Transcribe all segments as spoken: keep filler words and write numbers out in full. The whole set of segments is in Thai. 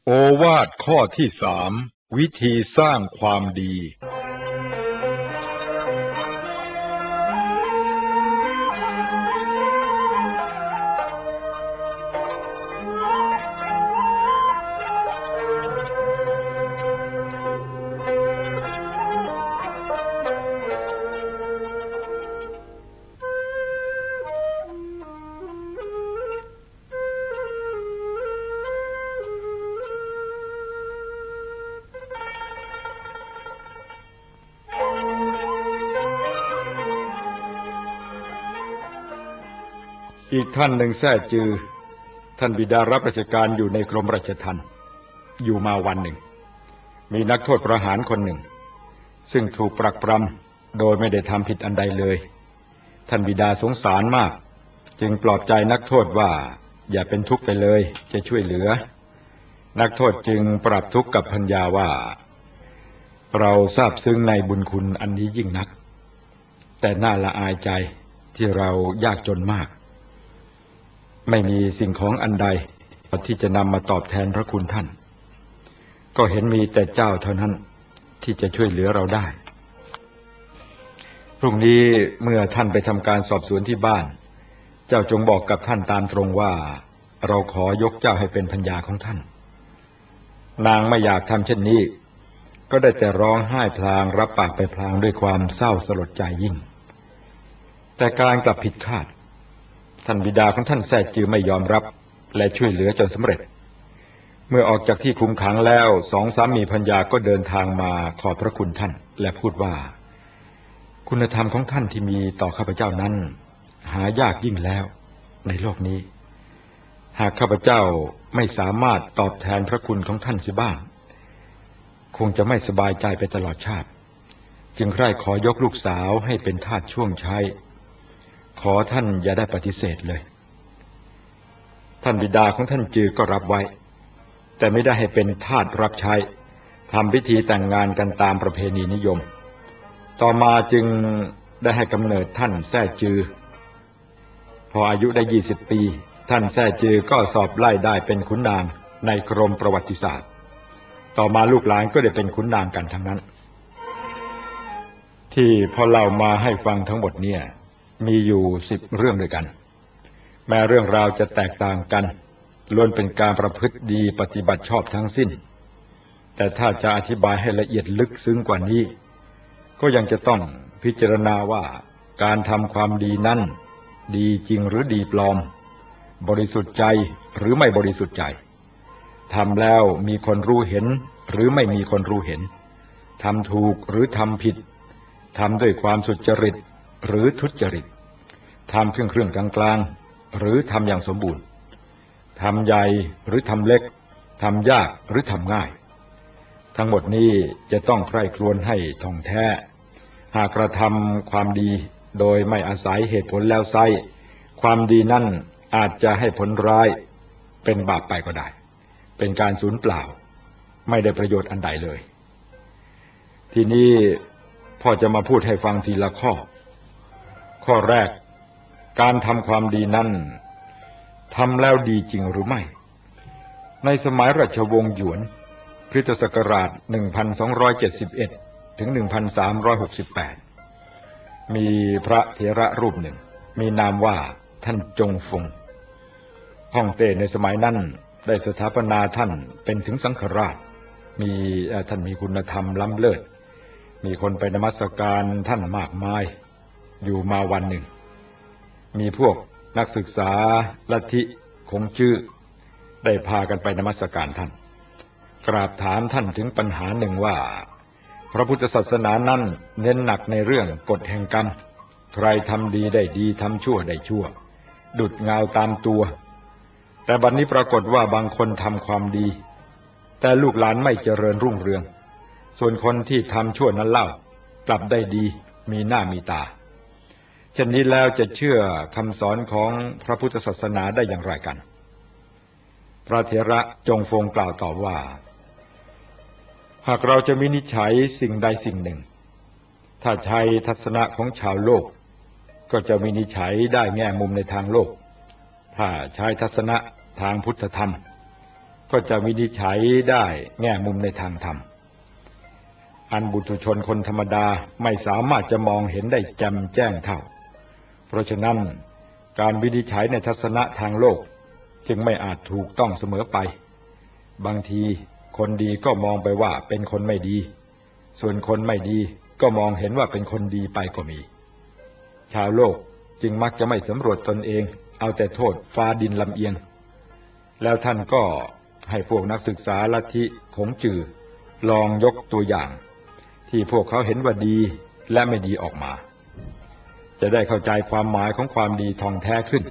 โอวาทข้อที่สามวิธีสร้างความดีอีกท่านหนึ่งแท้จือท่านบิดารับราชการอยู่ในกรมราชทัณฑ์อยู่มาวันหนึ่งมีนักโทษประหารคนหนึ่งซึ่งถูกปรักปรำโดยไม่ได้ทำผิดอันใดเลยท่านบิดาสงสารมากจึงปลอบใจนักโทษว่าอย่าเป็นทุกข์ไปเลยจะช่วยเหลือนักโทษจึงปรับทุกข์กับภรรยาว่าเราซาบซึ้งในบุญคุณอันนี้ยิ่งนักแต่น่าละอายใจที่เรายากจนมากไม่มีสิ่งของอันใดที่จะนำมาตอบแทนพระคุณท่านก็เห็นมีแต่เจ้าเท่านั้นที่จะช่วยเหลือเราได้พรุ่งนี้เมื่อท่านไปทำการสอบสวนที่บ้านเจ้าจงบอกกับท่านตามตรงว่าเราขอยกเจ้าให้เป็นภรรยาของท่านนางไม่อยากทำเช่นนี้ก็ได้แต่ร้องไห้พลางรับปากไปพลางด้วยความเศร้าสลดใจยิ่งแต่การกลับผิดคาดท่านบิดาของท่านแท้จือไม่ยอมรับและช่วยเหลือจนสำเร็จเมื่อออกจากที่คุมขังแล้วสองสามีภรรยาก็เดินทางมาขอบพระคุณท่านและพูดว่าคุณธรรมของท่านที่มีต่อข้าพเจ้านั้นหายากยิ่งแล้วในโลกนี้หากข้าพเจ้าไม่สามารถตอบแทนพระคุณของท่านเสียบ้างคงจะไม่สบายใจไปตลอดชาติจึงใคร่ขอยกลูกสาวให้เป็นทาสช่วงใช้ขอท่านอย่าได้ปฏิเสธเลยท่านบิดาของท่านจือก็รับไว้แต่ไม่ได้ให้เป็นทาสรับใช้ทำพิธีแต่งงานกันตามประเพณีนิยมต่อมาจึงได้ให้กำเนิดท่านแท้จือพออายุได้ยี่สิบปีท่านแท้จือก็สอบไล่ได้เป็นขุนนางในกรมประวัติศาสตร์ต่อมาลูกหลานก็ได้เป็นขุนนางกันทั้งนั้นที่พอเล่ามาให้ฟังทั้งหมดเนี่ยมีอยู่สิบเรื่องด้วยกันแม้เรื่องราวจะแตกต่างกันล้วนเป็นการประพฤติดีปฏิบัติชอบทั้งสิ้นแต่ถ้าจะอธิบายให้ละเอียดลึกซึ้งกว่านี้ก็ยังจะต้องพิจารณาว่าการทำความดีนั้นดีจริงหรือดีปลอมบริสุทธิ์ใจหรือไม่บริสุทธิ์ใจทำแล้วมีคนรู้เห็นหรือไม่มีคนรู้เห็นทำถูกหรือทำผิดทำด้วยความสุจริตหรือทุจริตทำครึ่งครึ่งกลางกลางหรือทำอย่างสมบูรณ์ทำใหญ่หรือทำเล็กทำยากหรือทำง่ายทั้งหมดนี้จะต้องใคร่ครวญให้ท่องแท้หากกระทำความดีโดยไม่อาศัยเหตุผลแล้วไซร้ความดีนั่นอาจจะให้ผลร้ายเป็นบาปไปก็ได้เป็นการสูญเปล่าไม่ได้ประโยชน์อันใดเลยทีนี้พ่อจะมาพูดให้ฟังทีละข้อข้อแรกการทำความดีนั้นทำแล้วดีจริงหรือไม่ในสมัยราชวงศ์หยวนคริสตศักราชหนึ่งพันสองร้อยเจ็ดสิบเอ็ดถึงหนึ่งพันสามร้อยหกสิบแปดมีพระเถระรูปหนึ่งมีนามว่าท่านจงฟงฮ่องเต้ในสมัยนั้นได้สถาปนาท่านเป็นถึงสังฆราชมีท่านมีคุณธรรมล้ำเลิศมีคนไปนมัสการท่านมากมายอยู่มาวันหนึ่งมีพวกนักศึกษาลัทธิคงจื้อได้พากันไปนมัสการท่านกราบถามท่านถึงปัญหาหนึ่งว่าพระพุทธศาสนานั้นเน้นหนักในเรื่องกฎแห่งกรรมใครทำดีได้ดีทำชั่วได้ชั่วดุจเงาตามตัวแต่บัดนี้ปรากฏว่าบางคนทำความดีแต่ลูกหลานไม่เจริญรุ่งเรืองส่วนคนที่ทำชั่วนั้นเล่ากลับได้ดีมีหน้ามีตาเช่นนี้แล้วจะเชื่อคำสอนของพระพุทธศาสนาได้อย่างไรกันพระเถระจงฟงกล่าวตอบว่าหากเราจะวินิจฉัยสิ่งใดสิ่งหนึ่งถ้าใช้ทัศนะของชาวโลกก็จะวินิจฉัยได้แง่มุมในทางโลกถ้าใช้ทัศนะทางพุทธธรรมก็จะวินิจฉัยได้แง่มุมในทางธรรมอันบุตุชนคนธรรมดาไม่สามารถจะมองเห็นได้แจ่มแจ้งเท่าเพราะฉะนั้นการวินิจฉัยในทัศนะทางโลกจึงไม่อาจถูกต้องเสมอไปบางทีคนดีก็มองไปว่าเป็นคนไม่ดีส่วนคนไม่ดีก็มองเห็นว่าเป็นคนดีไปก็มีชาวโลกจึงมักจะไม่สำรวจตนเองเอาแต่โทษฟ้าดินลำเอียงแล้วท่านก็ให้พวกนักศึกษาลัทธิขงจือลองยกตัวอย่างที่พวกเขาเห็นว่าดีและไม่ดีออกมาจะได้เข้าใจความหมายของความดีท่องแท้ขึ้น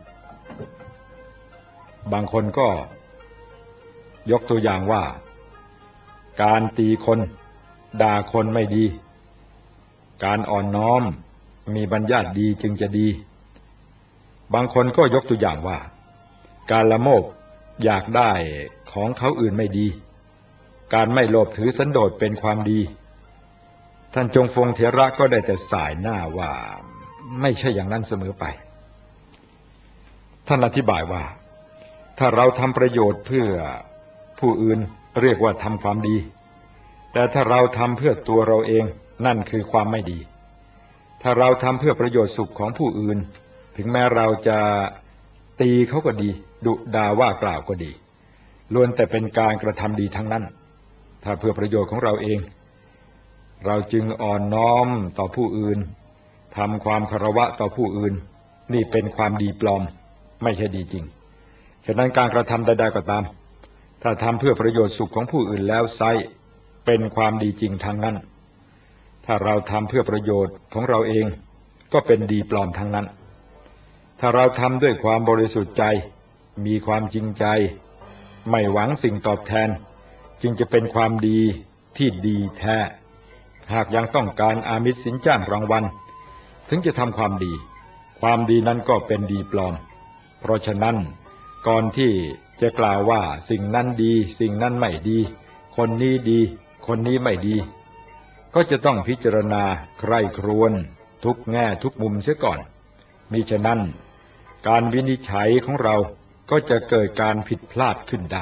บางคนก็ยกตัวอย่างว่าการตีคนด่าคนไม่ดีการอ่อนน้อมมีบัญญัติดีจึงจะดีบางคนก็ยกตัวอย่างว่าการละโมบอยากได้ของเขาอื่นไม่ดีการไม่โลภถือสันโดษเป็นความดีท่านจงฟงเถระก็ได้แต่สายหน้าว่าไม่ใช่อย่างนั้นเสมอไปท่านอธิบายว่าถ้าเราทำประโยชน์เพื่อผู้อื่นเรียกว่าทำความดีแต่ถ้าเราทำเพื่อตัวเราเองนั่นคือความไม่ดีถ้าเราทำเพื่อประโยชน์สุขของผู้อื่นถึงแม้เราจะตีเขาก็ดีดุด่าว่ากล่าวก็ดีล้วนแต่เป็นการกระทำดีทั้งนั้นถ้าเพื่อประโยชน์ของเราเองเราจึงอ่อนน้อมต่อผู้อื่นทำความเคารพต่อผู้อื่นนี่เป็นความดีปลอมไม่ใช่ดีจริงฉะนั้นการกระทำใดๆก็ตามถ้าทำเพื่อประโยชน์สุขของผู้อื่นแล้วไซร้เป็นความดีจริงทั้งนั้นถ้าเราทำเพื่อประโยชน์ของเราเองก็เป็นดีปลอมทั้งนั้นถ้าเราทำด้วยความบริสุทธิ์ใจมีความจริงใจไม่หวังสิ่งตอบแทนจึงจะเป็นความดีที่ดีแท้หากยังต้องการอามิสสินจ้างรางวัลถึงจะทำความดีความดีนั้นก็เป็นดีปลอมเพราะฉะนั้นก่อนที่จะกล่าวว่าสิ่งนั้นดีสิ่งนั้นไม่ดีคนนี้ดีคนนี้ไม่ดีก็จะต้องพิจารณาใคร่ครวญทุกแง่ทุกมุมเสียก่อนมิฉะนั้นการวินิจฉัยของเราก็จะเกิดการผิดพลาดขึ้นได้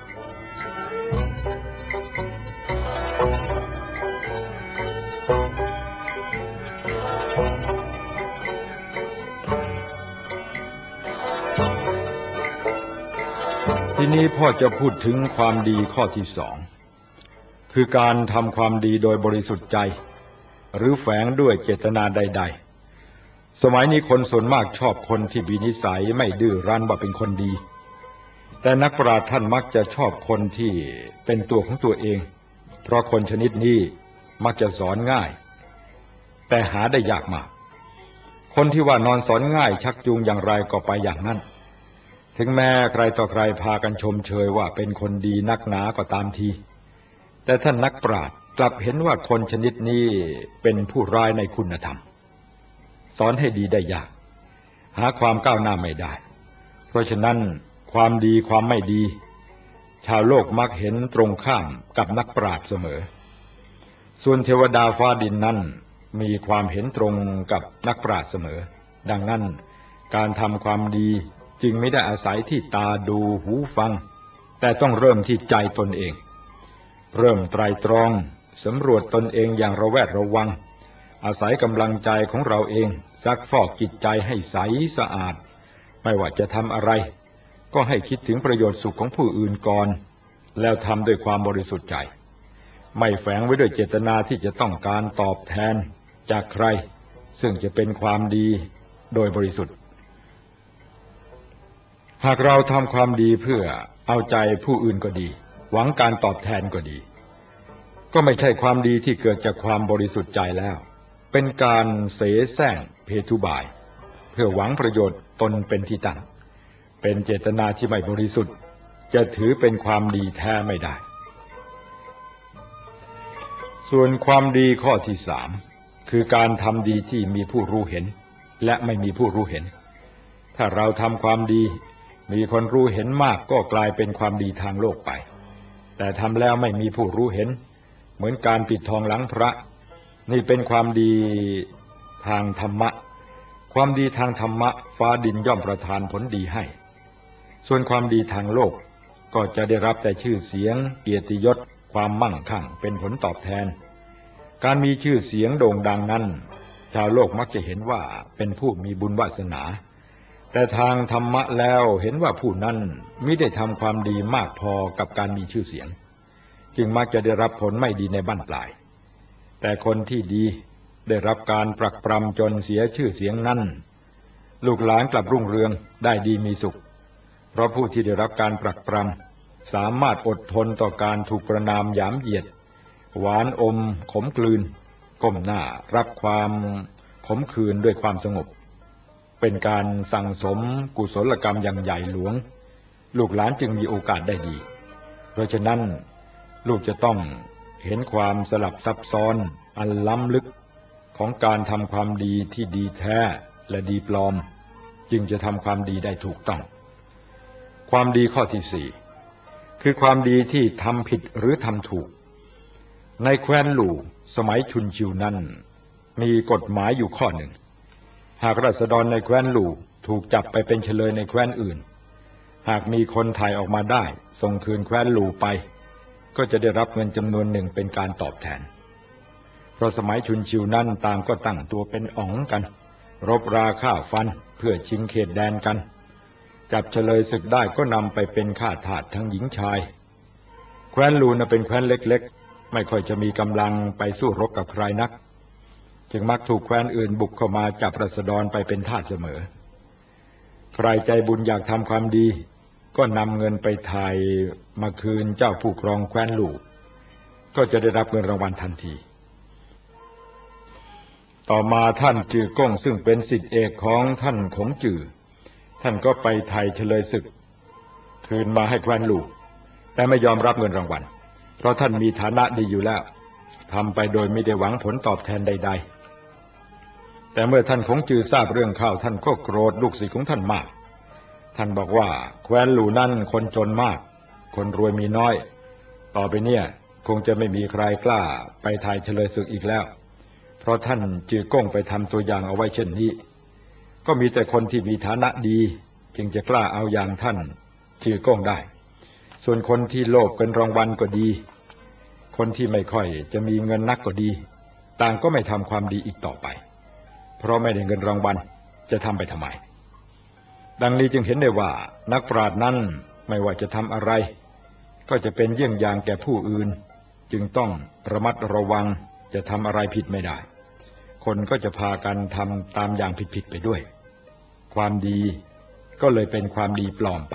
ทีนี้พ่อจะพูดถึงความดีข้อที่สองคือการทำความดีโดยบริสุทธิ์ใจหรือแฝงด้วยเจตนาใดๆสมัยนี้คนส่วนมากชอบคนที่มีนิสัยไม่ดื้อรั้นว่าเป็นคนดีแต่นักปราชญ์ท่านมักจะชอบคนที่เป็นตัวของตัวเองเพราะคนชนิดนี้มักจะสอนง่ายแต่หาได้ยากมากคนที่ว่านอนสอนง่ายชักจูงอย่างไรก็ไปอย่างนั้นถึงแม้ใครต่อใครพากันชมเชยว่าเป็นคนดีนักหนาก็ตามทีแต่ท่านนักปราชญ์กลับเห็นว่าคนชนิดนี้เป็นผู้ร้ายในคุณธรรมสอนให้ดีได้ยากหาความก้าวหน้าไม่ได้เพราะฉะนั้นความดีความไม่ดีชาวโลกมักเห็นตรงข้ามกับนักปราชญ์เสมอส่วนเทวดาฟ้าดินนั้นมีความเห็นตรงกับนักปราชญ์เสมอดังนั้นการทำความดีจึงไม่ได้อาศัยที่ตาดูหูฟังแต่ต้องเริ่มที่ใจตนเองเริ่มไตร่ตรองสำรวจตนเองอย่างระแวดระวังอาศัยกำลังใจของเราเองซักฟอกจิตใจให้ใสสะอาดไม่ว่าจะทำอะไรก็ให้คิดถึงประโยชน์สุขของผู้อื่นก่อนแล้วทำด้วยความบริสุทธิ์ใจไม่แฝงไว้ด้วยเจตนาที่จะต้องการตอบแทนจากใครซึ่งจะเป็นความดีโดยบริสุทธิ์หากเราทำความดีเพื่อเอาใจผู้อื่นก็ดีหวังการตอบแทนก็ดีก็ไม่ใช่ความดีที่เกิดจากความบริสุทธิ์ใจแล้วเป็นการเสแสร้งเพทุบายเพื่อหวังประโยชน์ตนเป็นที่ตั้งเป็นเจตนาที่ไม่บริสุทธิ์จะถือเป็นความดีแท้ไม่ได้ส่วนความดีข้อที่สามคือการทำดีที่มีผู้รู้เห็นและไม่มีผู้รู้เห็นถ้าเราทำความดีมีคนรู้เห็นมากก็กลายเป็นความดีทางโลกไปแต่ทำแล้วไม่มีผู้รู้เห็นเหมือนการปิดทองหลังพระนี่เป็นความดีทางธรรมะความดีทางธรรมะฟ้าดินย่อมประทานผลดีให้ส่วนความดีทางโลกก็จะได้รับแต่ชื่อเสียงเกียรติยศความมั่งคั่งเป็นผลตอบแทนการมีชื่อเสียงโด่งดังนั้นชาวโลกมักจะเห็นว่าเป็นผู้มีบุญวาสนาแต่ทางธรรมะแล้วเห็นว่าผู้นั้นมิได้ทำความดีมากพอกับการมีชื่อเสียงจึงมักจะได้รับผลไม่ดีในบั้นปลายแต่คนที่ดีได้รับการปรักปรำจนเสียชื่อเสียงนั้นลูกหลานกลับรุ่งเรืองได้ดีมีสุขเพราะผู้ที่ได้รับการปรักปรำสามารถอดทนต่อการถูกประณามหยามเหยียดหวานอมขมกลืนก้มหน้ารับความขมขื่นด้วยความสงบเป็นการสั่งสมกุศลกรรมอย่างใหญ่หลวงลูกหลานจึงมีโอกาสได้ดีเพราะฉะนั้นลูกจะต้องเห็นความสลับซับซ้อนอันล้ำลึกของการทำความดีที่ดีแท้และดีปลอมจึงจะทำความดีได้ถูกต้องความดีข้อที่สี่คือความดีที่ทำผิดหรือทำถูกในแคว้นหลู่สมัยชุนชิวนั้นมีกฎหมายอยู่ข้อหนึ่งหากราษฎรในแคว้นหลู่ถูกจับไปเป็นเฉลยในแคว้นอื่นหากมีคนไถ่ออกมาได้ส่งคืนแคว้นหลู่ไปก็จะได้รับเงินจำนวนหนึ่งเป็นการตอบแทนเพราะสมัยชุนชิวนั้นต่างก็ตั้งตัวเป็นอ๋องกันรบราฆ่าฟันเพื่อชิงเขตแดนกันจับเฉลยศึกได้ก็นำไปเป็นข้าทาสทั้งหญิงชายแคว้นหลู่น่ะเป็นแคว้นเล็กๆไม่ค่อยจะมีกำลังไปสู้รบกับใครนักจึงมักถูกแคว้นอื่นบุกเข้ามาจับราษฎรไปเป็นทาสเสมอใครใจบุญอยากทำความดีก็นำเงินไปถ่ายมาคืนเจ้าผู้ครองแคว้นหลู่ก็จะได้รับเงินรางวัลทันทีต่อมาท่านจือก้งซึ่งเป็นศิษย์เอกของท่านขงจือท่านก็ไปไถ่เฉลยศึกคืนมาให้แคว้นหลู่แต่ไม่ยอมรับเงินรางวัลเพราะท่านมีฐานะดีอยู่แล้วทำไปโดยไม่ได้หวังผลตอบแทนใดๆแต่เมื่อท่านขงจือทราบเรื่องเข้าท่านก็โกรธลูกศิษย์ของท่านมากท่านบอกว่าแคว้นหลู่นั่นคนจนมากคนรวยมีน้อยต่อไปเนี่ยคงจะไม่มีใครกล้าไปไถ่เฉลยศึกอีกแล้วเพราะท่านจือก้งไปทำตัวอย่างเอาไว้เช่นนี้ก็มีแต่คนที่มีฐานะดีจึงจะกล้าเอาอย่างท่านจือก้งได้ส่วนคนที่โลภเป็นรางวัลก็ดีคนที่ไม่ค่อยจะมีเงินนักก็ดีต่างก็ไม่ทำความดีอีกต่อไปเพราะไม่ได้เงินรางวัลจะทำไปทำไมดังนี้จึงเห็นได้ว่านักปราชญ์นั้นไม่ว่าจะทำอะไรก็จะเป็นเยี่ยงอย่างแก่ผู้อื่นจึงต้องระมัดระวังจะทำอะไรผิดไม่ได้คนก็จะพากันทำตามอย่างผิดๆไปด้วยความดีก็เลยเป็นความดีปลอมไป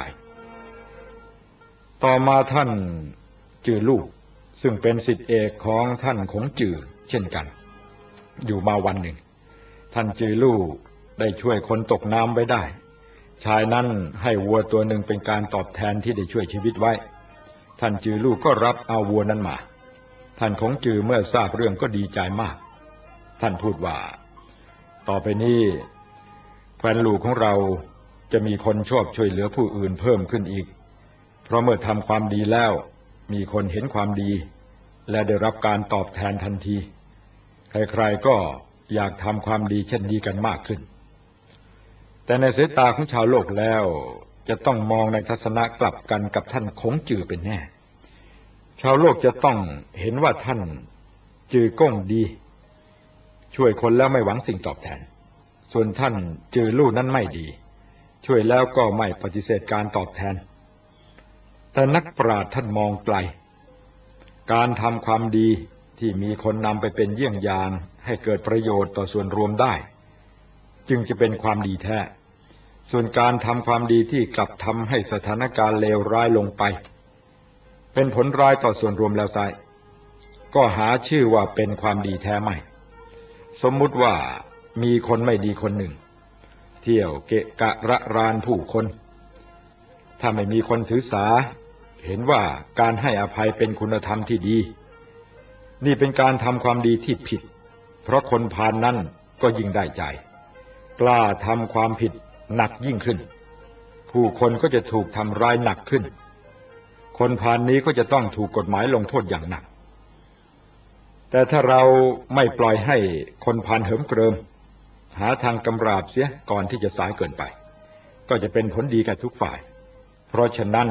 ต่อมาท่านจือลู่ซึ่งเป็นศิษย์เอกของท่านขงจือเช่นกันอยู่มาวันหนึ่งท่านจือลู่ได้ช่วยคนตกน้ำไว้ได้ชายนั้นให้วัวตัวหนึ่งเป็นการตอบแทนที่ได้ช่วยชีวิตไว้ท่านจือลู่ก็รับเอาวัวนั้นมาท่านขงจือเมื่อทราบเรื่องก็ดีใจมากท่านพูดว่าต่อไปนี้แคว้นหลู่ของเราจะมีคนชอบช่วยเหลือผู้อื่นเพิ่มขึ้นอีกเพราะเมื่อทำความดีแล้วมีคนเห็นความดีและได้รับการตอบแทนทันทีใครๆก็อยากทำความดีเช่นนี้กันมากขึ้นแต่ในสายตาของชาวโลกแล้วจะต้องมองในทัศนะกลับกันกับท่านขงจือเป็นแน่ชาวโลกจะต้องเห็นว่าท่านจือก้งดีช่วยคนแล้วไม่หวังสิ่งตอบแทนส่วนท่านจือลู่นั้นไม่ดีช่วยแล้วก็ไม่ปฏิเสธการตอบแทนแต่นักปราชญ์ท่านมองไกลการทำความดีที่มีคนนำไปเป็นเยี่ยงอย่างให้เกิดประโยชน์ต่อส่วนรวมได้จึงจะเป็นความดีแท้ส่วนการทำความดีที่กลับทำให้สถานการณ์เลวร้ายลงไปเป็นผลร้ายต่อส่วนรวมแล้วไซก็หาชื่อว่าเป็นความดีแท้ไม่สมมุติว่ามีคนไม่ดีคนหนึ่งเที่ยวเกะกะระรานผู้คนถ้าไม่มีคนถือสาเห็นว่าการให้อภัยเป็นคุณธรรมที่ดีนี่เป็นการทำความดีที่ผิดเพราะคนพาลนั้นก็ยิ่งได้ใจกล้าทำความผิดหนักยิ่งขึ้นผู้คนก็จะถูกทำร้ายหนักขึ้นคนพาลนี้ก็จะต้องถูกกฎหมายลงโทษอย่างหนักแต่ถ้าเราไม่ปล่อยให้คนพาลเหิมเกริมหาทางกำราบเสียก่อนที่จะสายเกินไปก็จะเป็นผลดีกับทุกฝ่ายเพราะฉะนั้น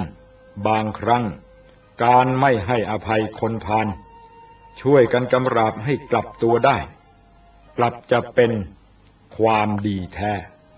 บางครั้งการไม่ให้อภัยคนพาลช่วยกันกำราบให้กลับตัวได้กลับจะเป็นความดีแท้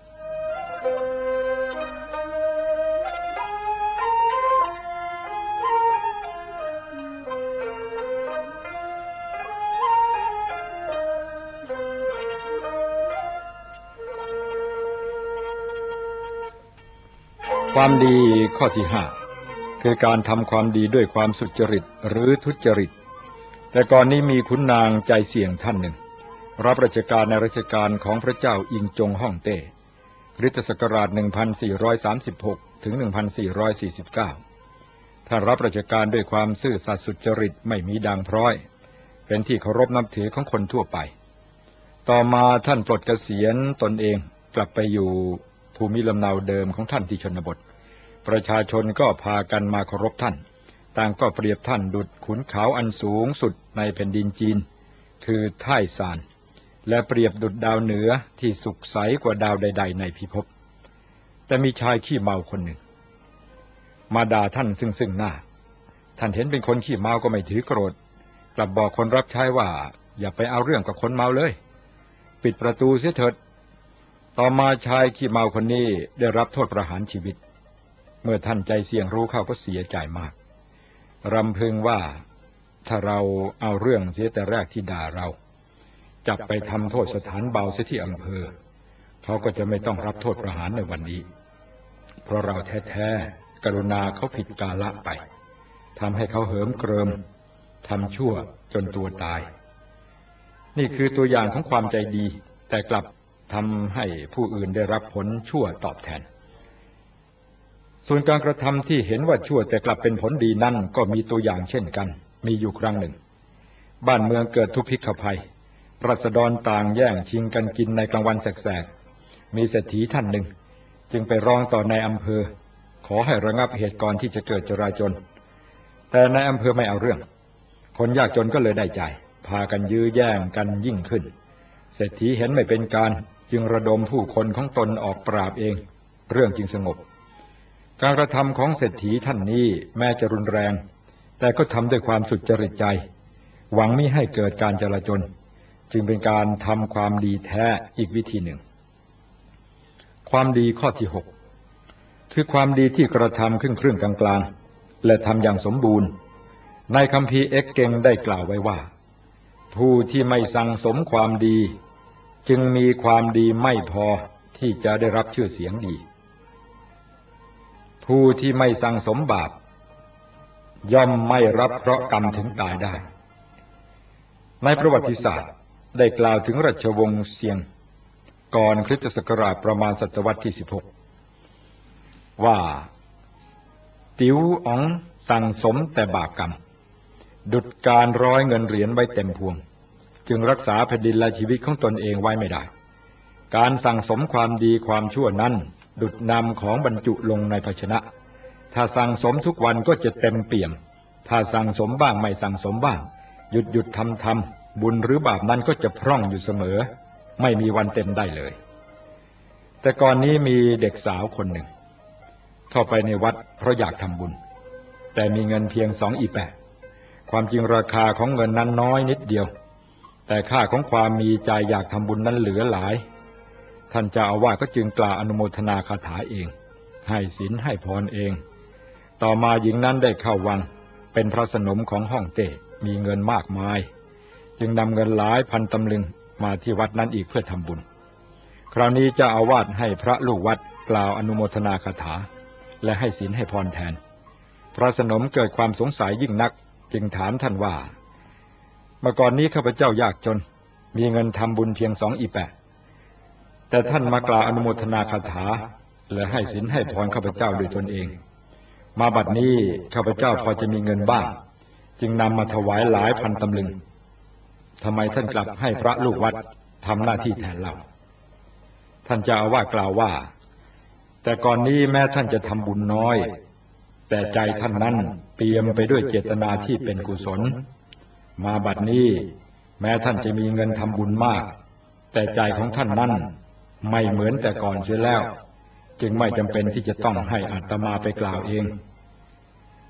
ความดีข้อที่ห้าคือการทำความดีด้วยความสุจริตหรือทุจริตแต่ก่อนนี้มีขุนนางใจเสี่ยงท่านหนึ่งรับราชการในรัชกาลของพระเจ้าอิงจงฮ่องเต้คริสตศักราชหนึ่งพันสี่ร้อยสามสิบหกถึงหนึ่งพันสี่ร้อยสี่สิบเก้าท่านรับราชการด้วยความซื่อสัตย์สุจริตไม่มีด่างพร้อยเป็นที่เคารพนับถือของคนทั่วไปต่อมาท่านปลดเกษียณตนเองกลับไปอยู่ภูมิลำเนาเดิมของท่านที่ชนบทประชาชนก็พากันมาเคารพท่านต่างก็เปรียบท่านดุจขุนเขาอันสูงสุดในแผ่นดินจีนคือท่ายซานและเปรียบดุจดาวเหนือที่สุขใสกว่าดาวใดๆในพิภพแต่มีชายขี้เมาคนหนึ่งมาด่าท่านซึ่งซึ่งหน้าท่านเห็นเป็นคนขี้เมาก็ไม่ถือโกรธกลับบอกคนรับใช้ว่าอย่าไปเอาเรื่องกับคนเมาเลยปิดประตูเสียเถิดต่อมาชายขี้เมาคนนี้ได้รับโทษประหารชีวิตเมื่อท่านใจเสี่ยงรู้เข้าก็เสียใจมากรำพึงว่าถ้าเราเอาเรื่องเสียแต่แรกที่ด่าเราจับไปทำโทษสถานเบาเสียที่อำเภอเขาก็จะไม่ต้องรับโทษประหารในวันนี้เพราะเราแท้ๆกรุณาเขาผิดกาละไปทำให้เขาเหิมเกริมทำชั่วจนตัวตายนี่คือตัวอย่างของความใจดีแต่กลับทำให้ผู้อื่นได้รับผลชั่วตอบแทนส่วนการกระทำที่เห็นว่าชั่วแต่กลับเป็นผลดีนั่นก็มีตัวอย่างเช่นกันมีอยู่ครั้งหนึ่งบ้านเมืองเกิดทุพพิฆภัยราษฎรต่างแย่งชิงกันกินในกลางวันแสกๆมีเศรษฐีท่านหนึ่งจึงไปร้องต่อในอำเภอขอให้ระงับเหตุก่อนที่จะเกิดจราจลแต่ในอำเภอไม่เอาเรื่องคนยากจนก็เลยได้ใจพากันยื้อแย่งกันยิ่งขึ้นเศรษฐีเห็นไม่เป็นการจึงระดมผู้คนของตนออกปราบเองเรื่องจึงสงบการกระทำของเศรษฐีท่านนี้แม้จะรุนแรงแต่ก็ทำด้วยความสุจริตใจหวังมิให้เกิดการจลาจลจึงเป็นการทำความดีแท้อีกวิธีหนึ่งความดีข้อที่หกคือความดีที่กระทำครึ่งครึ่งกลางกลางและทำอย่างสมบูรณ์ในคัมภีร์เอ็กเกงได้กล่าวไว้ว่าผู้ที่ไม่สั่งสมความดีจึงมีความดีไม่พอที่จะได้รับชื่อเสียงดีผู้ที่ไม่สั่งสมบาปย่อมไม่รับเคราะห์กรรมถึงตายได้ในประวัติศาสตร์ได้กล่าวถึงราชวงศ์เซียงก่อนคริสตศักราชประมาณศตวรรษที่สิบหกว่าติ๋วอ๋องสั่งสมแต่บาปกรรมดุจการร้อยเงินเหรียญไว้เต็มพวงจึงรักษาแผ่นดินและชีวิตของตนเองไว้ไม่ได้การสั่งสมความดีความชั่วนั้นดุจนำของบรรจุลงในภาชนะถ้าสั่งสมทุกวันก็จะเต็มเปี่ยมถ้าสั่งสมบ้างไม่สั่งสมบ้างหยุดหยุดทำทำบุญหรือบาปนั้นก็จะพร่องอยู่เสมอไม่มีวันเต็มได้เลยแต่ก่อนนี้มีเด็กสาวคนหนึ่งเข้าไปในวัดเพราะอยากทำบุญแต่มีเงินเพียงสองอีแปะความจริงราคาของเงินนั้นน้อยนิดเดียวแต่ค่าของความมีใจอยากทำบุญนั้นเหลือหลายท่านเจ้าอาวาสก็จึงกล่าวอนุโมทนาคาถาเองให้ศีลให้พรเองต่อมาหญิงนั้นได้เข้าวังเป็นพระสนมของฮ่องเต้มีเงินมากมายจึงนำเงินหลายพันตำลึงมาที่วัดนั้นอีกเพื่อทำบุญคราวนี้เจ้าอาวาสให้พระลูกวัดกล่าวอนุโมทนาคาถาและให้ศีลให้พรแทนพระสนมเกิดความสงสัยยิ่งนักจึงถามท่านว่าเมื่อก่อนนี้ข้าพเจ้ายากจนมีเงินทำบุญเพียงสองอีแปะแต่ท่านมากล่าวอนุโมทนาคาถาและให้ศีลให้พรข้าพเจ้าด้วยตนเองมาบัดนี้ข้าพเจ้าพอจะมีเงินบ้างจึงนำมาถวายหลายพันตำลึงทำไมท่านกลับให้พระลูกวัดทำหน้าที่แทนเราท่านเจ้าอาวาสกล่าวว่าแต่ก่อนนี้แม้ท่านจะทำบุญน้อยแต่ใจท่านนั้นเปี่ยมไปด้วยเจตนาที่เป็นกุศลมาบัดนี้แม้ท่านจะมีเงินทำบุญมากแต่ใจของท่านนั้นไม่เหมือนแต่ก่อนเสียแล้วจึงไม่จำเป็นที่จะต้องให้อาตมาไปกล่าวเอง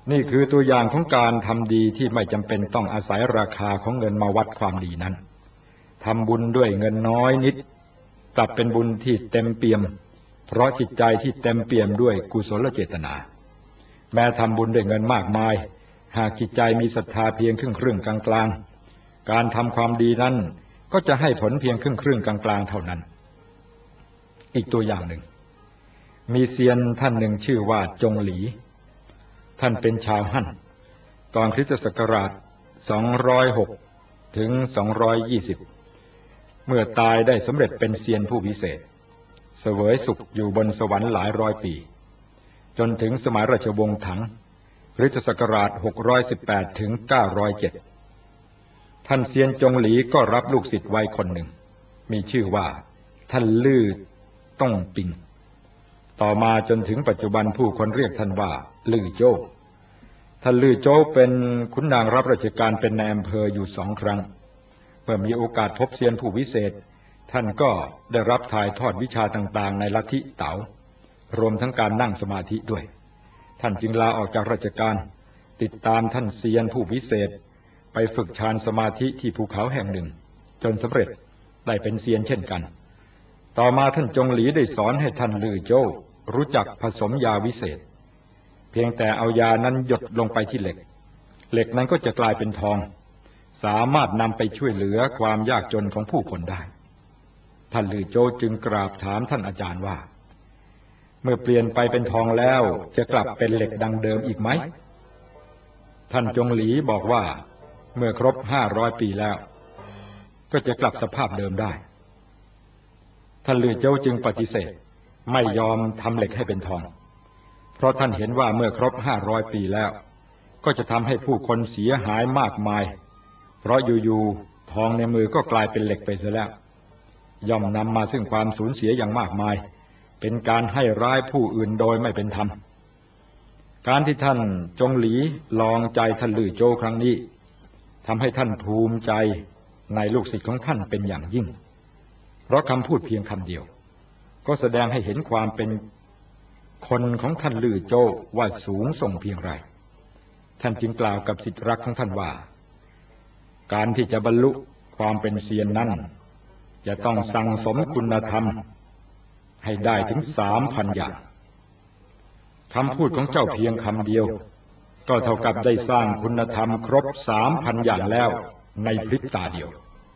นี่คือตัวอย่างของการทำดีที่ไม่จำเป็นต้องอาศัยราคาของเงินมาวัดความดีนั้นทำบุญด้วยเงินน้อยนิดกลับเป็นบุญที่เต็มเปี่ยมเพราะจิตใจที่เต็มเปี่ยมด้วยกุศลเจตนาแม้ทำบุญด้วยเงินมากมายหากจิตใจมีศรัทธาเพียงครึ่งครึ่งกลางกลางการทำความดีนั้นก็จะให้ผลเพียงครึ่งครึ่งกลางกลางเท่านั้นอีกตัวอย่างหนึ่งมีเซียนท่านหนึ่งชื่อว่าจงหลีท่านเป็นชาวฮั่นก่อนคริสตศักราชสองร้อยหกถึงสองร้อยยี่สิบเมื่อตายได้สำเร็จเป็นเซียนผู้วิเศษเสวยสุขอยู่บนสวรรค์หลายร้อยปีจนถึงสมัยราชวงศ์ถังคริสตศักราชหกร้อยสิบแปดถึงเก้าร้อยเจ็ดท่านเซียนจงหลีก็รับลูกศิษย์ไว้คนหนึ่งมีชื่อว่าท่านลื่อต้องปิงต่อมาจนถึงปัจจุบันผู้คนเรียกท่านว่าลื่อโจ้ท่านลื่อโจ้เป็นขุนนางรับราชการเป็นนายอำเภออยู่สองครั้งเมื่อมีโอกาสพบเซียนผู้วิเศษท่านก็ได้รับถ่ายทอดวิชาต่างๆในลัทธิเต๋ารวมทั้งการนั่งสมาธิด้วยท่านจึงลาออกจากราชการติดตามท่านเซียนผู้วิเศษไปฝึกฌานสมาธิที่ภูเขาแห่งหนึ่งจนสำเร็จได้เป็นเซียนเช่นกันต่อมาท่านจงหลีได้สอนให้ท่านลื่อโจ้รู้จักผสมยาวิเศษเพียงแต่เอายานั้นหยดลงไปที่เหล็กเหล็กนั้นก็จะกลายเป็นทองสามารถนำไปช่วยเหลือความยากจนของผู้คนได้ท่านลื่อโจ้จึงกราบถามท่านอาจารย์ว่าเมื่อเปลี่ยนไปเป็นทองแล้วจะกลับเป็นเหล็กดังเดิมอีกไหมท่านจงหลีบอกว่าเมื่อครบห้าร้อยปีแล้วก็จะกลับสภาพเดิมได้ท่านลื่อโจ้จึงปฏิเสธไม่ยอมทำเหล็กให้เป็นทองเพราะท่านเห็นว่าเมื่อครบห้าร้อยปีแล้วก็จะทำให้ผู้คนเสียหายมากมายเพราะอยู่ๆทองในมือก็กลายเป็นเหล็กไปเสียแล้วย่อมนำมาซึ่งความสูญเสียอย่างมากมายเป็นการให้ร้ายผู้อื่นโดยไม่เป็นธรรมการที่ท่านจงหลีลองใจท่านลื่อโจ้ครั้งนี้ทำให้ท่านภูมิใจในลูกศิษย์ของท่านเป็นอย่างยิ่งเพราะคำพูดเพียงคำเดียวก็แสดงให้เห็นความเป็นคนของท่านลื่อโจ้ว่าสูงส่งเพียงไรท่านจึงกล่าวกับศิษย์รักของท่านว่าการที่จะบรรลุความเป็นเซียนนั้นจะต้องสั่งสมคุณธรรมให้ได้ถึงสามพันอย่างคำพูดของเจ้าเพียงคำเดียวก็เท่ากับได้สร้างคุณธรรมครบสามพันอย่างแล้วในพริบตาเดียว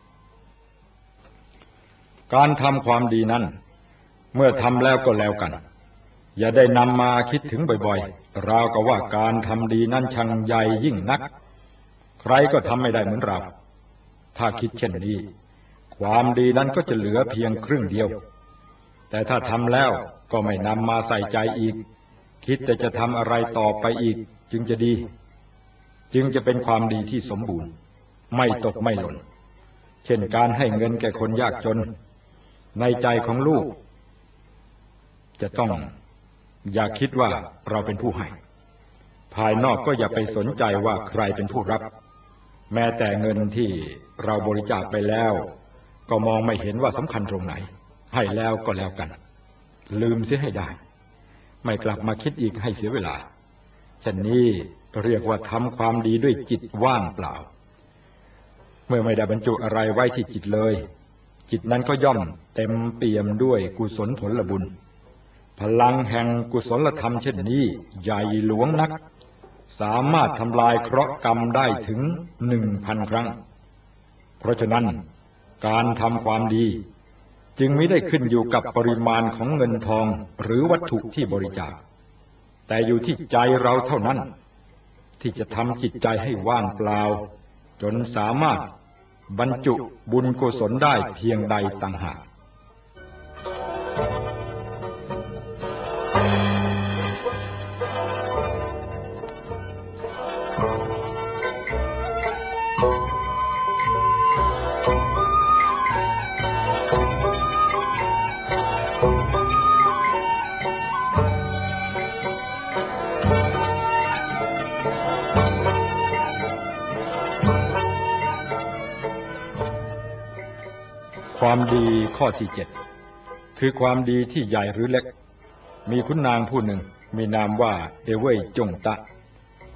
การทำความดีนั้นเมื่อทำแล้วก็แล้วกันอย่าได้นำมาคิดถึงบ่อยๆราวกับว่าการทำดีนั้นช่างใหญ่ยิ่งนักใครก็ทำไม่ได้เหมือนเราถ้าคิดเช่นนี้ความดีนั้นก็จะเหลือเพียงครึ่งเดียวแต่ถ้าทำแล้วก็ไม่นำมาใส่ใจอีกคิดแต่จะทำอะไรต่อไปอีกจึงจะดีจึงจะเป็นความดีที่สมบูรณ์ไม่ตกไม่หล่นเช่นการให้เงินแก่คนยากจนในใจของลูกจะต้องอย่าคิดว่าเราเป็นผู้ให้ภายนอกก็อย่าไปสนใจว่าใครเป็นผู้รับแม้แต่เงินที่เราบริจาคไปแล้วก็มองไม่เห็นว่าสำคัญตรงไหนให้แล้วก็แล้วกันลืมเสียให้ได้ไม่กลับมาคิดอีกให้เสียเวลาเช่นนี้เรียกว่าทำความดีด้วยจิตว่างเปล่าเมื่อไม่ได้บรรจุอะไรไว้ที่จิตเลยจิตนั้นก็ย่อมเต็มเปี่ยมด้วยกุศลผลบุญพลังแห่งกุศลธรรมเช่นนี้ใหญ่หลวงนักสามารถทำลายเคราะห์กรรมได้ถึงหนึ่งพันครั้งเพราะฉะนั้นการทำความดีจึงไม่ได้ขึ้นอยู่กับปริมาณของเงินทองหรือวัตถุที่บริจาคแต่อยู่ที่ใจเราเท่านั้นที่จะทำจิตใจให้ว่างเปล่าจนสามารถบรรจุบุญกุศลได้เพียงใดต่างหากความดีข้อที่เจ็ดคือความดีที่ใหญ่หรือเล็กมีขุนนางผู้หนึ่งมีนามว่าเอเว่ยจงตะ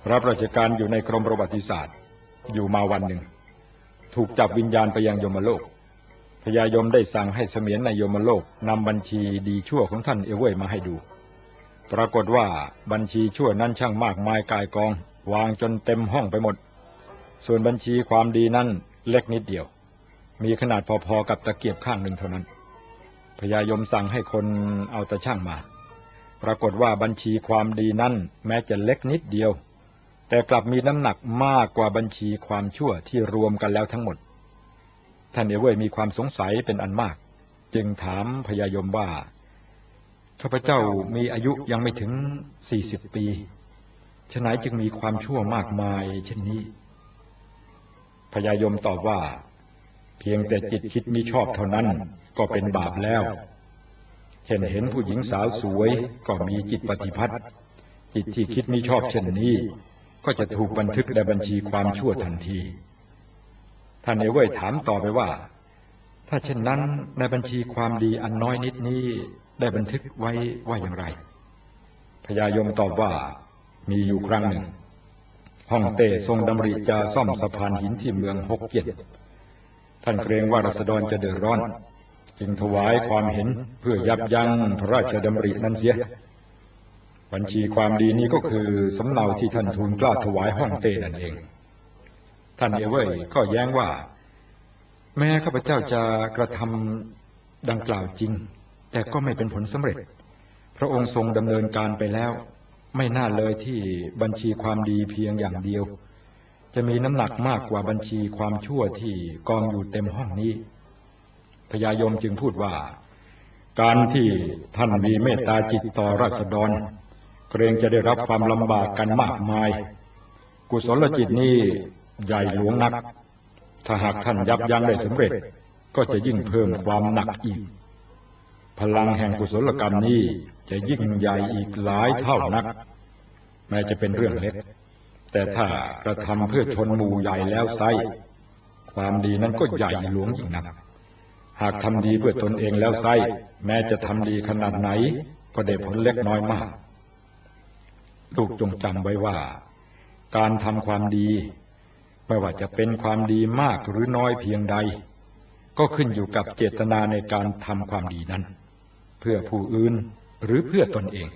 รับราชการอยู่ในกรมประวัติศาสตร์อยู่มาวันหนึ่งถูกจับวิญญาณไปยังยมโลกพญายมได้สั่งให้เสมียนในยมโลกนำบัญชีดีชั่วของท่านเอเว่ยมาให้ดูปรากฏว่าบัญชีชั่วนั้นช่างมากมายกายกองวางจนเต็มห้องไปหมดส่วนบัญชีความดีนั้นเล็กนิดเดียวมีขนาดพอๆกับตะเกียบข้างหนึ่งเท่านั้นพญายมสั่งให้คนเอาตะช่างมาปรากฏว่าบัญชีความดีนั้นแม้จะเล็กนิดเดียวแต่กลับมีน้ำหนักมากกว่าบัญชีความชั่วที่รวมกันแล้วทั้งหมดท่านเอเว่ยมีความสงสัยเป็นอันมากจึงถามพญายมว่าข้าพเจ้ามีอายุยังไม่ถึงสี่สิบปีฉะนั้นจึงมีความชั่วมากมายเช่นนี้พญายมตอบว่าเพียงแต่จิตคิดมิชอบเท่านั้นก็เป็นบาปแล้วเช่นเห็นผู้หญิงสาวสวยก็มีจิตปฏิพัทธ์จิตที่คิดมิชอบเช่นนี้ก็จะถูกบันทึกในบัญชีความชั่วทันทีท่านเอเว่ยถามต่อไปว่าถ้าเช่นนั้นในบัญชีความดีอันน้อยนิดนี้ได้บันทึกไว้ว่าอย่างไรพญายมตอบว่ามีอยู่ครั้งหนึ่งฮ่องเต้ทรงดำริจะซ่อมสะพานหินที่เมืองฮกเกี้ยนท่านเกรงว่าราษฎรจะเดือดร้อนจึงถวายความเห็นเพื่อยับยั้งพระราชดำรินั้นเสียบัญชีความดีนี้ก็คือสำเนาที่ท่านทูลเกล้าถวายฮ่องเต้นั่นเองท่านเอเว่ยก็แย้งว่าแม้ข้าพเจ้าจะกระทำดังกล่าวจริงแต่ก็ไม่เป็นผลสำเร็จพระองค์ทรงดำเนินการไปแล้วไม่น่าเลยที่บัญชีความดีเพียงอย่างเดียวจะมีน้ำหนักมากกว่าบัญชีความชั่วที่กองอยู่เต็มห้องนี้พญายมจึงพูดว่าการที่ท่านมีเมตตาจิตต่อราษฎรเกรงจะได้รับความลำบากกันมากมายกุศลจิตนี้ใหญ่หลวงนักถ้าหากท่านยับยั้งได้สำเร็จก็จะยิ่งเพิ่มความหนักอีกพลังแห่งกุศลกรรมนี้จะยิ่งใหญ่อีกหลายเท่านักแม้จะเป็นเรื่องเล็กแต่ถ้ากระทำเพื่อชนหมู่ใหญ่แล้วไซความดีนั้นก็ใหญ่หลวงยิ่งนักหากทำดีเพื่อตนเองแล้วไซแม้จะทำดีขนาดไหนก็ได้ผลเล็กน้อยมากลูกจงจำไว้ว่าการทำความดีไม่ว่าจะเป็นความดีมากหรือน้อยเพียงใดก็ขึ้นอยู่กับเจตนาในการทำความดีนั้นเพื่อผู้อื่นหรือเพื่อตนเอง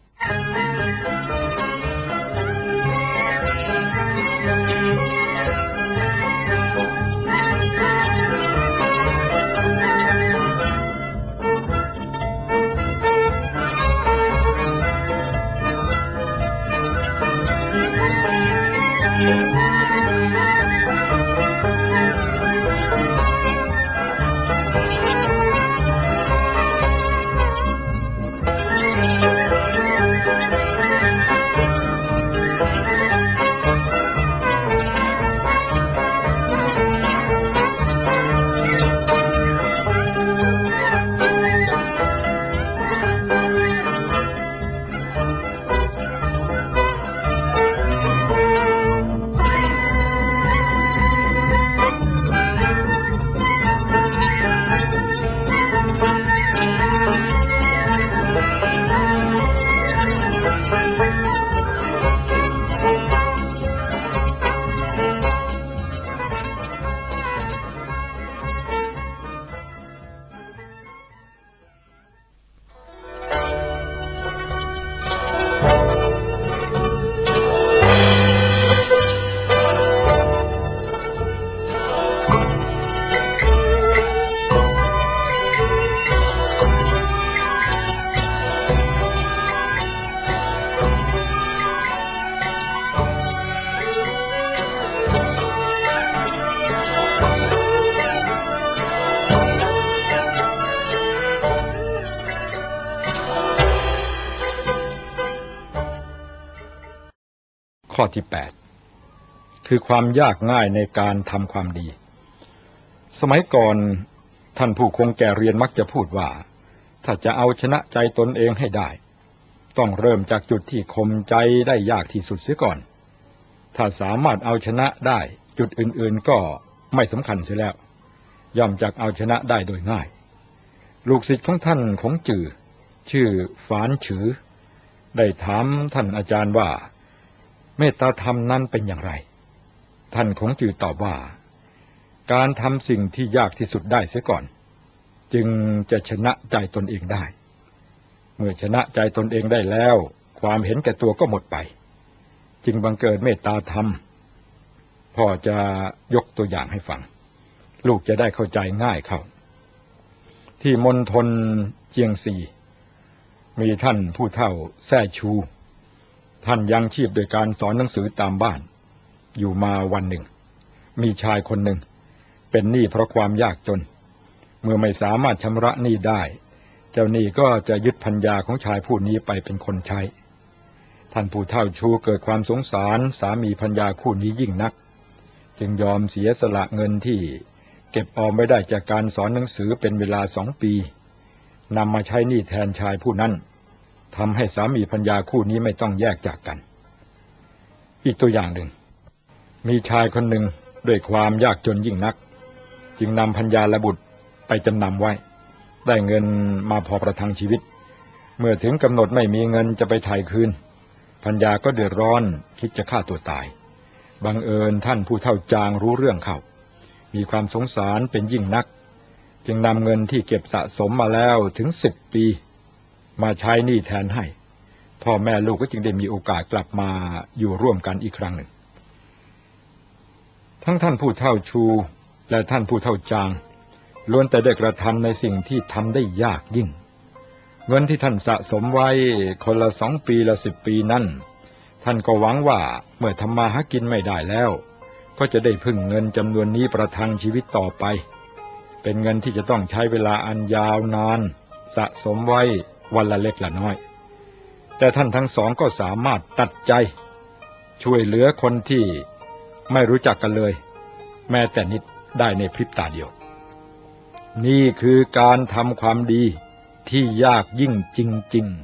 ข้อที่แปดคือความยากง่ายในการทำความดีสมัยก่อนท่านผู้คงแก่เรียนมักจะพูดว่าถ้าจะเอาชนะใจตนเองให้ได้ต้องเริ่มจากจุดที่ข่มใจได้ยากที่สุดเสียก่อนถ้าสามารถเอาชนะได้จุดอื่นๆก็ไม่สำคัญเสียแล้วย่อมจักเอาชนะได้โดยง่ายลูกศิษย์ของท่านคงจือชื่อฝานฉือได้ถามท่านอาจารย์ว่าเมตตาธรรมนั้นเป็นอย่างไรท่านคงจือตอบว่าการทำสิ่งที่ยากที่สุดได้เสียก่อนจึงจะชนะใจตนเองได้เมื่อชนะใจตนเองได้แล้วความเห็นแก่ตัวก็หมดไปจึงบังเกิดเมตตาธรรมพ่อจะยกตัวอย่างให้ฟังลูกจะได้เข้าใจง่ายเข้าที่มณฑลเจียงซีมีท่านผู้เฒ่าแซ่ชูท่านยังชีพโดยการสอนหนังสือตามบ้านอยู่มาวันหนึ่งมีชายคนหนึ่งเป็นหนี้เพราะความยากจนเมื่อไม่สามารถชำระหนี้ได้เจ้าหนี้ก็จะยึดภรรยาของชายผู้นี้ไปเป็นคนใช้ท่านผู้เฒ่าชูเกิดความสงสารสามีภรรยาคู่นี้ยิ่งนักจึงยอมเสียสละเงินที่เก็บออมไว้ได้จากการสอนหนังสือเป็นเวลาสองปีนำมาใช้หนี้แทนชายผู้นั้นทำให้สามีภรรยาคู่นี้ไม่ต้องแยกจากกันอีกตัวอย่างหนึ่งมีชายคนหนึ่งด้วยความยากจนยิ่งนักจึงนำภรรยาและบุตรไปจำนำไว้ได้เงินมาพอประทังชีวิตเมื่อถึงกำหนดไม่มีเงินจะไปไถ่คืนภรรยาก็เดือดร้อนคิดจะฆ่าตัวตายบังเอิญท่านผู้เฒ่าจางรู้เรื่องเข้ามีความสงสารเป็นยิ่งนักจึงนำเงินที่เก็บสะสมมาแล้วถึงสิบปีมาใช้หนี้แทนให้พ่อแม่ลูกก็จึงได้มีโอกาสกลับมาอยู่ร่วมกันอีกครั้งหนึ่งทั้งท่านผู้เฒ่าชูและท่านผู้เฒ่าจางล้วนแต่ได้กระทำในสิ่งที่ทำได้ยากยิ่งเงินที่ท่านสะสมไว้คนละสองปีละสิบปีนั้นท่านก็หวังว่าเมื่อทำมาหากินไม่ได้แล้วก็จะได้พึ่งเงินจำนวนนี้ประทังชีวิตต่อไปเป็นเงินที่จะต้องใช้เวลาอันยาวนานสะสมไว้วันละเล็กละน้อยแต่ท่านทั้งสองก็สามารถตัดใจช่วยเหลือคนที่ไม่รู้จักกันเลยแม้แต่นิดได้ในพริบตาเดียวนี่คือการทำความดีที่ยากยิ่งจริงๆ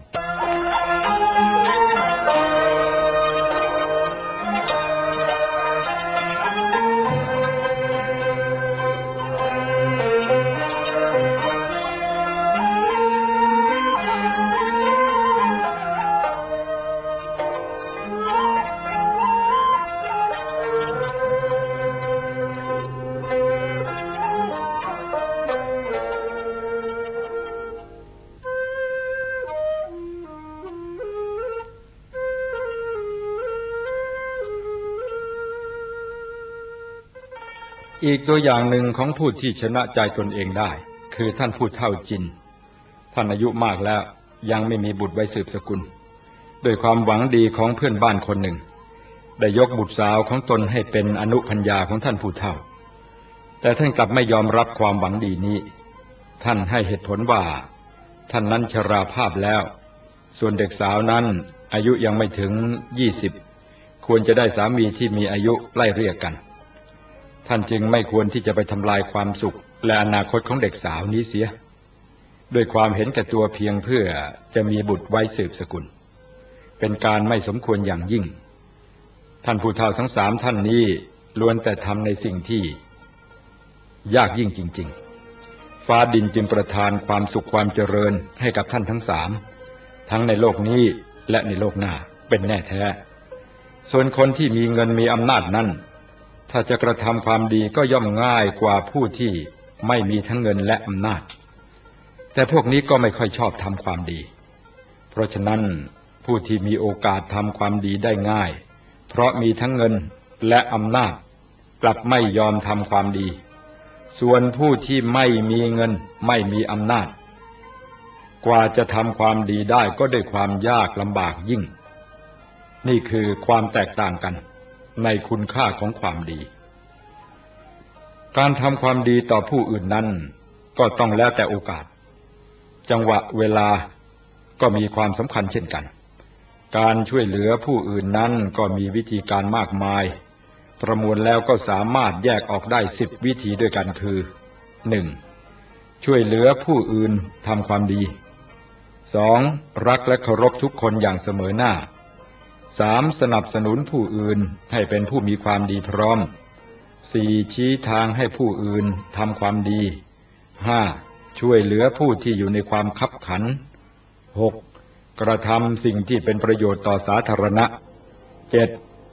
อีกตัวอย่างหนึ่งของผู้ที่ชนะใจตนเองได้คือท่านผู้เฒ่าจินท่านอายุมากแล้วยังไม่มีบุตรไว้สืบสกุลด้วยความหวังดีของเพื่อนบ้านคนหนึ่งได้ยกบุตรสาวของตนให้เป็นอนุพัญญาของท่านผู้เฒ่าแต่ท่านกลับไม่ยอมรับความหวังดีนี้ท่านให้เหตุผลว่าท่านนั้นชราภาพแล้วส่วนเด็กสาวนั้นอายุยังไม่ถึงยี่สิบควรจะได้สามีที่มีอายุไล่เรียกกันท่านจึงไม่ควรที่จะไปทำลายความสุขและอนาคตของเด็กสาวนี้เสียด้วยความเห็นแก่ตัวเพียงเพื่อจะมีบุตรไว้สืบสกุลเป็นการไม่สมควรอย่างยิ่งท่านผู้เฒ่าทั้งสามท่านนี้ล้วนแต่ทำในสิ่งที่ยากยิ่งจริงๆฟ้าดินจึงประทานความสุขความเจริญให้กับท่านทั้งสามทั้งในโลกนี้และในโลกหน้าเป็นแน่แท้ส่วนคนที่มีเงินมีอำนาจนั้นถ้าจะกระทำความดีก็ย่อมง่ายกว่าผู้ที่ไม่มีทั้งเงินและอำนาจแต่พวกนี้ก็ไม่ค่อยชอบทำความดีเพราะฉะนั้นผู้ที่มีโอกาสทำความดีได้ง่ายเพราะมีทั้งเงินและอำนาจกลับไม่ยอมทำความดีส่วนผู้ที่ไม่มีเงินไม่มีอำนาจกว่าจะทำความดีได้ก็ด้วยความยากลำบากยิ่งนี่คือความแตกต่างกันในคุณค่าของความดีการทำความดีต่อผู้อื่นนั้นก็ต้องแล้วแต่โอกาสจังหวะเวลาก็มีความสำคัญเช่นกันการช่วยเหลือผู้อื่นนั้นก็มีวิธีการมากมายประมวลแล้วก็สามารถแยกออกได้สิบวิธีด้วยกันคือ หนึ่ง. ช่วยเหลือผู้อื่นทำความดี สอง. รักและเคารพทุกคนอย่างเสมอหน้า สาม. สนับสนุนผู้อื่นให้เป็นผู้มีความดีพร้อม สี่. ชี้ทางให้ผู้อื่นทำความดี ห้า. ช่วยเหลือผู้ที่อยู่ในความคับขัน หก. กระทำสิ่งที่เป็นประโยชน์ต่อสาธารณะ เจ็ด.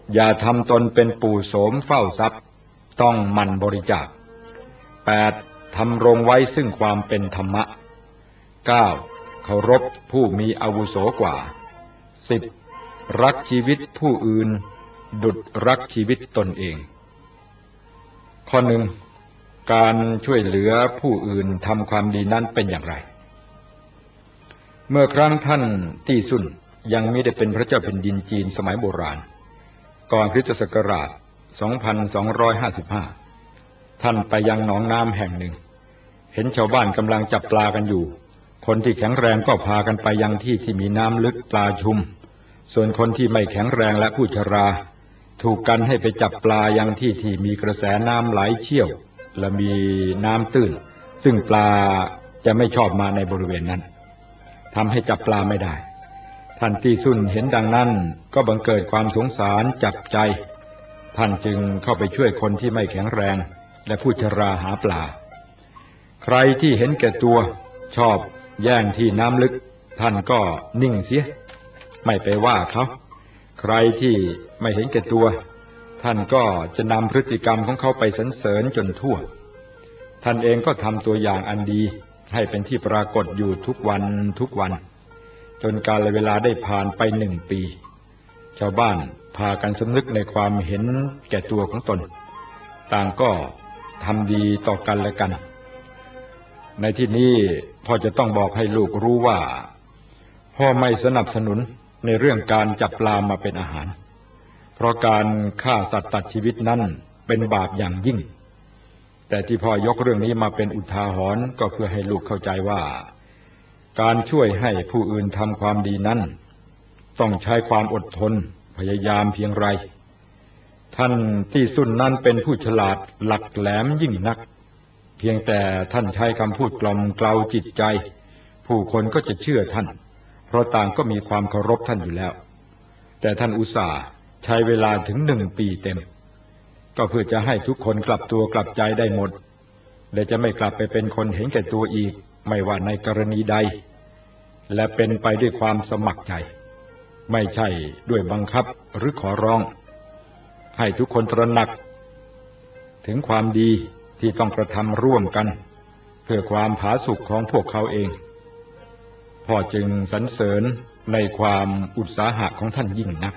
อย่าทำตนเป็นปู่โสมเฝ้าทรัพย์ต้องหมั่นบริจาค แปด. ทำรงไว้ซึ่งความเป็นธรรมะ เก้า. เคารพผู้มีอาวุโสกว่า สิบ. รักชีวิตผู้อื่นดุจรักชีวิตตนเองข้อหนึ่งการช่วยเหลือผู้อื่นทำความดีนั้นเป็นอย่างไรเมื่อครั้งท่านตี้ซุ่นยังไม่ได้เป็นพระเจ้าแผ่นดินจีนสมัยโบราณก่อนคริสตศักราช สองพันสองร้อยห้าสิบห้า ท่านไปยังหนองน้ำแห่งหนึ่งเห็นชาวบ้านกำลังจับปลากันอยู่คนที่แข็งแรงก็พากันไปยังที่ที่มีน้ำลึกปลาชุมส่วนคนที่ไม่แข็งแรงและผู้ชราถูกกันให้ไปจับปลายังที่ที่มีกระแสน้ำไหลเชี่ยวและมีน้ำตื้นซึ่งปลาจะไม่ชอบมาในบริเวณนั้นทำให้จับปลาไม่ได้ท่านตี้ซุ่นเห็นดังนั้นก็บังเกิดความสงสารจับใจท่านจึงเข้าไปช่วยคนที่ไม่แข็งแรงและผู้ชราหาปลาใครที่เห็นแก่ตัวชอบแย่งที่น้ำลึกท่านก็นิ่งเสียไม่ไปว่าเขาใครที่ไม่เห็นแก่ตัวท่านก็จะนำพฤติกรรมของเขาไปสรรเสริญจนทั่วท่านเองก็ทำตัวอย่างอันดีให้เป็นที่ปรากฏอยู่ทุกวันทุกวันจนกาลเวลาได้ผ่านไปหนึ่งปีชาวบ้านพากันสำนึกในความเห็นแก่ตัวของตนต่างก็ทำดีต่อกันและกันในที่นี้พ่อจะต้องบอกให้ลูกรู้ว่าพ่อไม่สนับสนุนในเรื่องการจับปลามาเป็นอาหารเพราะการฆ่าสัตว์ตัดชีวิตนั้นเป็นบาปอย่างยิ่งแต่ที่พ่อยกเรื่องนี้มาเป็นอุทาหรณ์ก็เพื่อให้ลูกเข้าใจว่าการช่วยให้ผู้อื่นทำความดีนั้นต้องใช้ความอดทนพยายามเพียงไรท่านตี้ซุ่นนั้นเป็นผู้ฉลาดหลักแหลมยิ่งนักเพียงแต่ท่านใช้คำพูดกล่อมเกลาจิตใจผู้คนก็จะเชื่อท่านเพราะต่างก็มีความเคารพท่านอยู่แล้วแต่ท่านอุตส่าห์ใช้เวลาถึงหนึ่งปีเต็มก็เพื่อจะให้ทุกคนกลับตัวกลับใจได้หมดและจะไม่กลับไปเป็นคนเห็นแก่ตัวอีกไม่ว่าในกรณีใดและเป็นไปด้วยความสมัครใจไม่ใช่ด้วยบังคับหรือขอร้องให้ทุกคนตระหนักถึงความดีที่ต้องกระทำร่วมกันเพื่อความผาสุกของพวกเขาเองพ่อจึงสรรเสริญในความอุตสาหะของท่านยิ่งนัก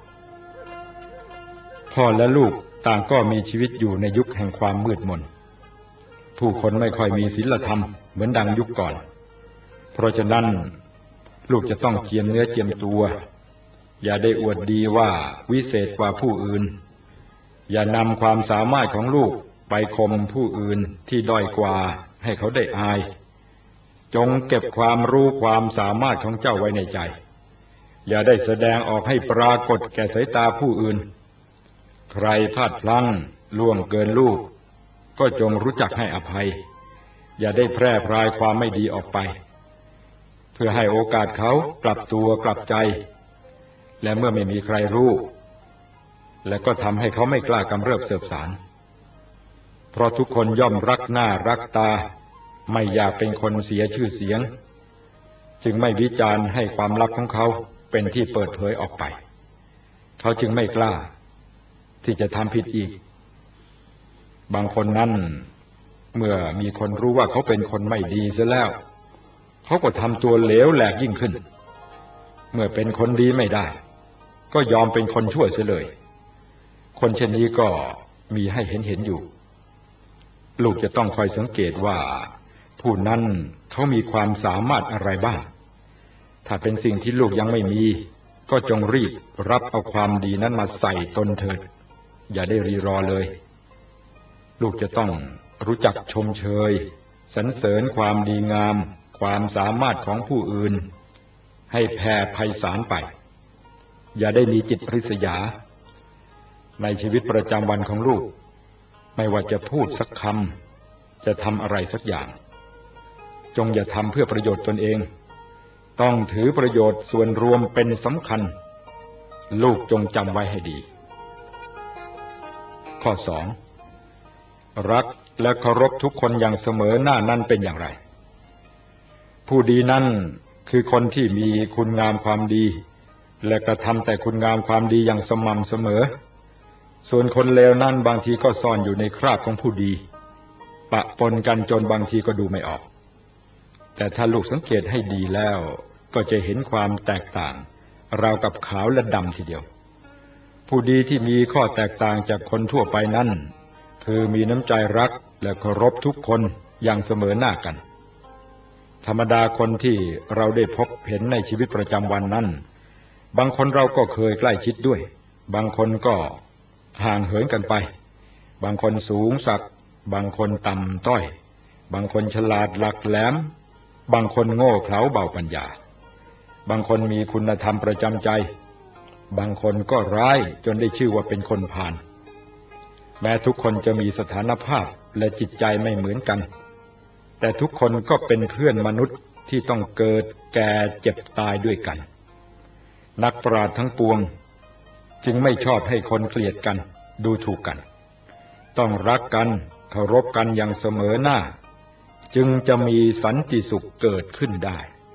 พ่อและลูกต่างก็มีชีวิตอยู่ในยุคแห่งความมืดมนผู้คนไม่ค่อยมีศีลธรรมเหมือนดังยุคก่อนเพราะฉะนั้นลูกจะต้องเจียมเนื้อเจียมตัวอย่าได้อวดดีว่าวิเศษกว่าผู้อื่นอย่านำความสามารถของลูกไปข่มผู้อื่นที่ด้อยกว่าให้เขาได้อายจงเก็บความรู้ความสามารถของเจ้าไว้ในใจอย่าได้แสดงออกให้ปรากฏแก่สายตาผู้อื่นใครพลาดพลั้งล่วงเกินลูกก็จงรู้จักให้อภัยอย่าได้แพร่พรายความไม่ดีออกไปเพื่อให้โอกาสเขากลับตัวกลับใจและเมื่อไม่มีใครรู้และก็ทำให้เขาไม่กล้ากำเริบเสบสารเพราะทุกคนย่อมรักหน้ารักตาไม่อยากเป็นคนเสียชื่อเสียงจึงไม่วิจารณ์ให้ความลับของเขาเป็นที่เปิดเผยออกไปเขาจึงไม่กล้าที่จะทำผิดอีกบางคนนั้นเมื่อมีคนรู้ว่าเขาเป็นคนไม่ดีเสียแล้วเขาก็ทำตัวเหลวแหลกยิ่งขึ้นเมื่อเป็นคนดีไม่ได้ก็ยอมเป็นคนชั่วเสียเลยคนเช่นนี้ก็มีให้เห็นเห็นอยู่ลูกจะต้องคอยสังเกตว่าผู้นั้นเขามีความสามารถอะไรบ้างถ้าเป็นสิ่งที่ลูกยังไม่มีก็จงรีบรับเอาความดีนั้นมาใส่ตนเถิดอย่าได้รีรอเลยลูกจะต้องรู้จักชมเชยสรรเสริญความดีงามความสามารถของผู้อื่นให้แผ่ไพศาลไปอย่าได้มีจิตริษยาในชีวิตประจำวันของลูกไม่ว่าจะพูดสักคำจะทำอะไรสักอย่างจงอย่าทำเพื่อประโยชน์ตนเองต้องถือประโยชน์ส่วนรวมเป็นสำคัญลูกจงจำไว้ให้ดีข้อสองรักและเคารพทุกคนอย่างเสมอหน้านั้นเป็นอย่างไรผู้ดีนั้นคือคนที่มีคุณงามความดีและกระทำแต่คุณงามความดีอย่างสม่ำเสมอส่วนคนเลวนั้นบางทีก็ซ่อนอยู่ในคราบของผู้ดีปะปนกันจนบางทีก็ดูไม่ออกแต่ถ้าลูกสังเกตให้ดีแล้วก็จะเห็นความแตกต่างราวกับขาวและดำทีเดียวผู้ดีที่มีข้อแตกต่างจากคนทั่วไปนั้นคือมีน้ำใจรักและเคารพทุกคนอย่างเสมอหน้ากันธรรมดาคนที่เราได้พบเห็นในชีวิตประจำวันนั้นบางคนเราก็เคยใกล้ชิดด้วยบางคนก็ห่างเหินกันไปบางคนสูงสักบางคนต่ำต้อยบางคนฉลาดหลักแหลมบางคนโง่เขลาเบาปัญญาบางคนมีคุณธรรมประจำใจบางคนก็ร้ายจนได้ชื่อว่าเป็นคนพาลแม้ทุกคนจะมีสถานภาพและจิตใจไม่เหมือนกันแต่ทุกคนก็เป็นเพื่อนมนุษย์ที่ต้องเกิดแก่เจ็บตายด้วยกันนักปราชญ์ทั้งปวงจึงไม่ชอบให้คนเกลียดกันดูถูกกันต้องรักกันเคารพกันอย่างเสมอหน้าจึงจะมีสันติสุขเกิดขึ้นได้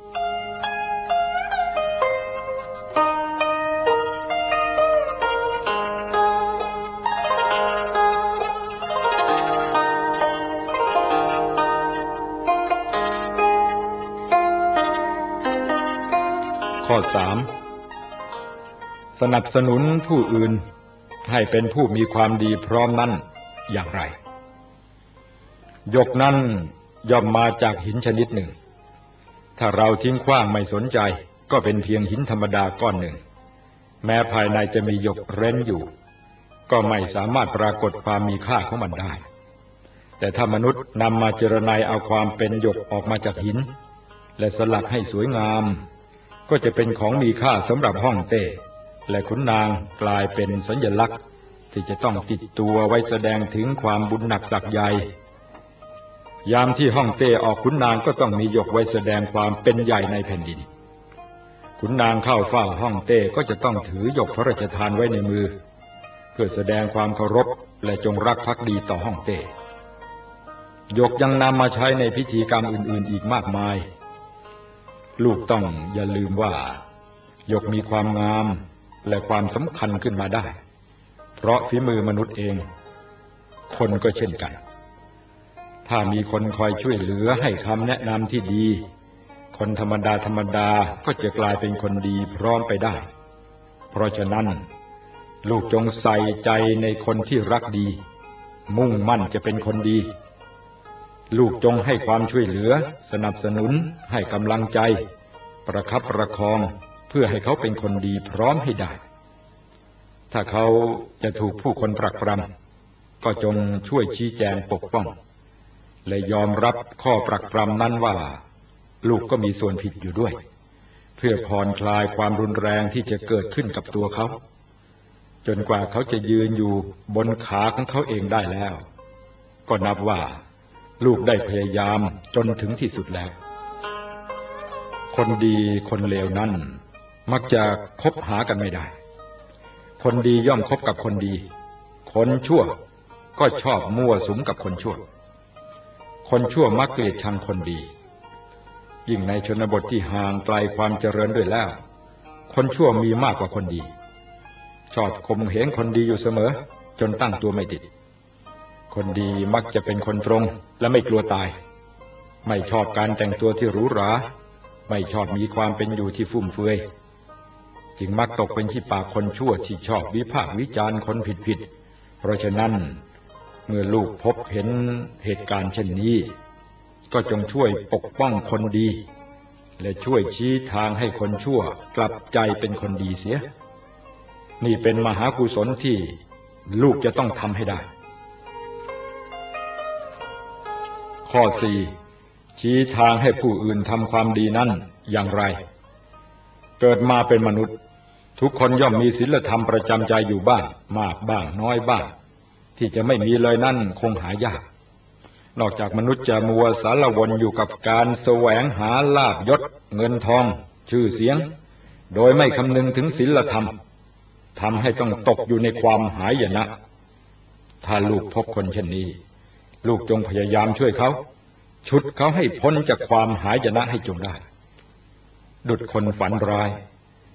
ข้อสามสนับสนุนผู้อื่นให้เป็นผู้มีความดีพร้อมนั้นอย่างไรหยกนั้นย่อมมาจากหินชนิดหนึ่งถ้าเราทิ้งขว้างไม่สนใจก็เป็นเพียงหินธรรมดาก้อนหนึ่งแม้ภายในจะมีหยกเร้นอยู่ก็ไม่สามารถปรากฏความมีค่าของมันได้แต่ถ้ามนุษย์นำมาเจรไนเอาความเป็นหยกออกมาจากหินและสลักให้สวยงามก็จะเป็นของมีค่าสำหรับฮ่องเต้และขุนนางกลายเป็นสัญลักษณ์ที่จะต้องติดตัวไว้แสดงถึงความบุญหนักศักดิ์ใหญ่ยามที่ฮ่องเต้ออกขุนนางก็ต้องมีหยกไว้แสดงความเป็นใหญ่ในแผ่นดินขุนนางเข้าเฝ้าฮ่องเต้ก็จะต้องถือหยกพระราชทานไว้ในมือเพื่อแสดงความเคารพและจงรักภักดีต่อฮ่องเต้หยกยังนำมาใช้ในพิธีกรรมอื่นๆอีกมากมายลูกต้องอย่าลืมว่าหยกมีความงามและความสำคัญขึ้นมาได้เพราะฝีมือมนุษย์เองคนก็เช่นกันถ้ามีคนคอยช่วยเหลือให้คำแนะนำที่ดีคนธรรมดาธรรมดาก็จะกลายเป็นคนดีพร้อมไปได้เพราะฉะนั้นลูกจงใส่ใจในคนที่รักดีมุ่งมั่นจะเป็นคนดีลูกจงให้ความช่วยเหลือสนับสนุนให้กำลังใจประคับประคองเพื่อให้เขาเป็นคนดีพร้อมให้ได้ถ้าเขาจะถูกผู้คนปรักปรำก็จงช่วยชี้แจงปกป้องและยอมรับข้อปรักปรำนั้นว่าลูกก็มีส่วนผิดอยู่ด้วยเพื่อผ่อนคลายความรุนแรงที่จะเกิดขึ้นกับตัวเขาจนกว่าเขาจะยืนอยู่บนขาของเขาเองได้แล้วก็นับว่าลูกได้พยายามจนถึงที่สุดแล้วคนดีคนเลวนั้นมักจะคบหากันไม่ได้คนดีย่อมคบกับคนดีคนชั่วก็ชอบมั่วสุมกับคนชั่วคนชั่วมักเกลียดชังคนดียิ่งในชนบทที่ห่างไกลความเจริญด้วยแล้วคนชั่วมีมากกว่าคนดีชอบข่มเหงคนดีอยู่เสมอจนตั้งตัวไม่ติดคนดีมักจะเป็นคนตรงและไม่กลัวตายไม่ชอบการแต่งตัวที่หรูหราไม่ชอบมีความเป็นอยู่ที่ฟุ่มเฟือยจึงมักตกเป็นที่ปากคนชั่วที่ชอบวิพากษ์วิจารณ์คนผิดๆเพราะฉะนั้นเมื่อลูกพบเห็นเหตุการณ์เช่นนี้ก็จงช่วยปกป้องคนดีและช่วยชี้ทางให้คนชั่วกลับใจเป็นคนดีเสียนี่เป็นมหากุศลที่ลูกจะต้องทำให้ได้ข้อสี่ชี้ทางให้ผู้อื่นทำความดีนั้นอย่างไรเกิดมาเป็นมนุษย์ทุกคนย่อมมีศีลธรรมประจำใจอยู่บ้างมากบ้างน้อยบ้างที่จะไม่มีเลยนั่นคงหายากนอกจากมนุษย์จะมัวสารวนอยู่กับการแสวงหาลาภยศเงินทองชื่อเสียงโดยไม่คำนึงถึงศีลธรรมทำให้ต้องตกอยู่ในความหายนะถ้าลูกพบคนเช่นนี้ลูกจงพยายามช่วยเขาฉุดเขาให้พ้นจากความหายนะให้จงได้ดุจคนฝันร้าย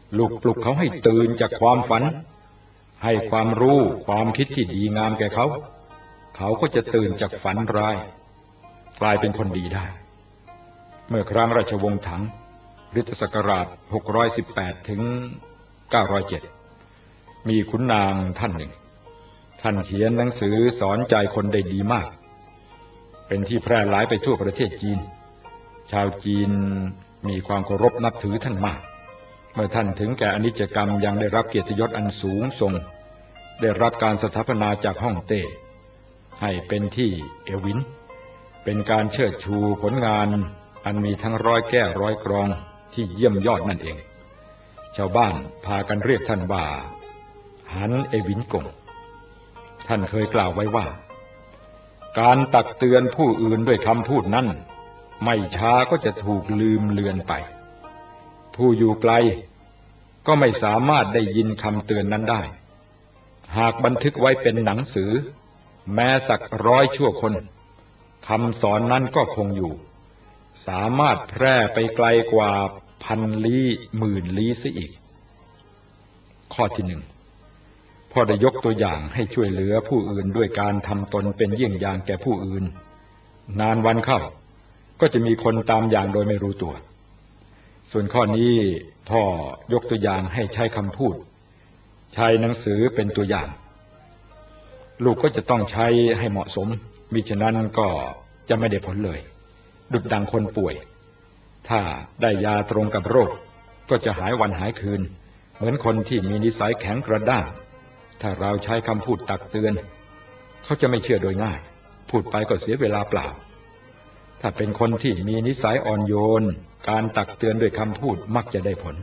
ลูกปลุกเขาให้ตื่นจากความฝันให้ความรู้ความคิดที่ดีงามแก่เขาเขาก็จะตื่นจากฝันร้ายกลายเป็นคนดีได้เมื่อครั้งราชวงศ์ถังคริสตศักราชหกร้อยสิบแปดถึงเก้าร้อยเจ็ดมีขุนนางท่านหนึ่งท่านเขียนหนังสือสอนใจคนได้ดีมากเป็นที่แพร่หลายไปทั่วประเทศจีนชาวจีนมีความเคารพนับถือท่านมากเมื่อท่านถึงแก่อนิจกรรมยังได้รับเกียรติยศอันสูงส่งได้รับการสถาปนาจากฮ่องเต้ให้เป็นที่เอวินเป็นการเชิดชูผลงานอันมีทั้งร้อยแก้วร้อยกรองที่เยี่ยมยอดนั่นเองชาวบ้านพากันเรียกท่านว่าหันเอวินกงท่านเคยกล่าวไว้ว่าการตักเตือนผู้อื่นด้วยคำพูดนั้นไม่ช้าก็จะถูกลืมเลือนไปผู้อยู่ไกลก็ไม่สามารถได้ยินคำเตือนนั้นได้หากบันทึกไว้เป็นหนังสือแม้สักร้อยชั่วคนคำสอนนั้นก็คงอยู่สามารถแพร่ไปไกลกว่าพันลี้หมื่นลี้เสียอีกข้อที่หนึ่งพ่อได้ยกตัวอย่างให้ช่วยเหลือผู้อื่นด้วยการทำตนเป็นเยี่ยงอย่างแก่ผู้อื่นนานวันเข้าก็จะมีคนตามอย่างโดยไม่รู้ตัวส่วนข้อนี้พ่อยกตัวอย่างให้ใช้คำพูดใช้หนังสือเป็นตัวอย่างลูกก็จะต้องใช้ให้เหมาะสมมิฉะนั้นก็จะไม่ได้ผลเลยดุจดังคนป่วยถ้าได้ยาตรงกับโรคก็จะหายวันหายคืนเหมือนคนที่มีนิสัยแข็งกระด้างถ้าเราใช้คำพูดตักเตือนเขาจะไม่เชื่อโดยง่ายพูดไปก็เสียเวลาเปล่าถ้าเป็นคนที่มีนิสัยอ่อนโยนการตักเตือนด้วยคำพูดมักจะได้ผล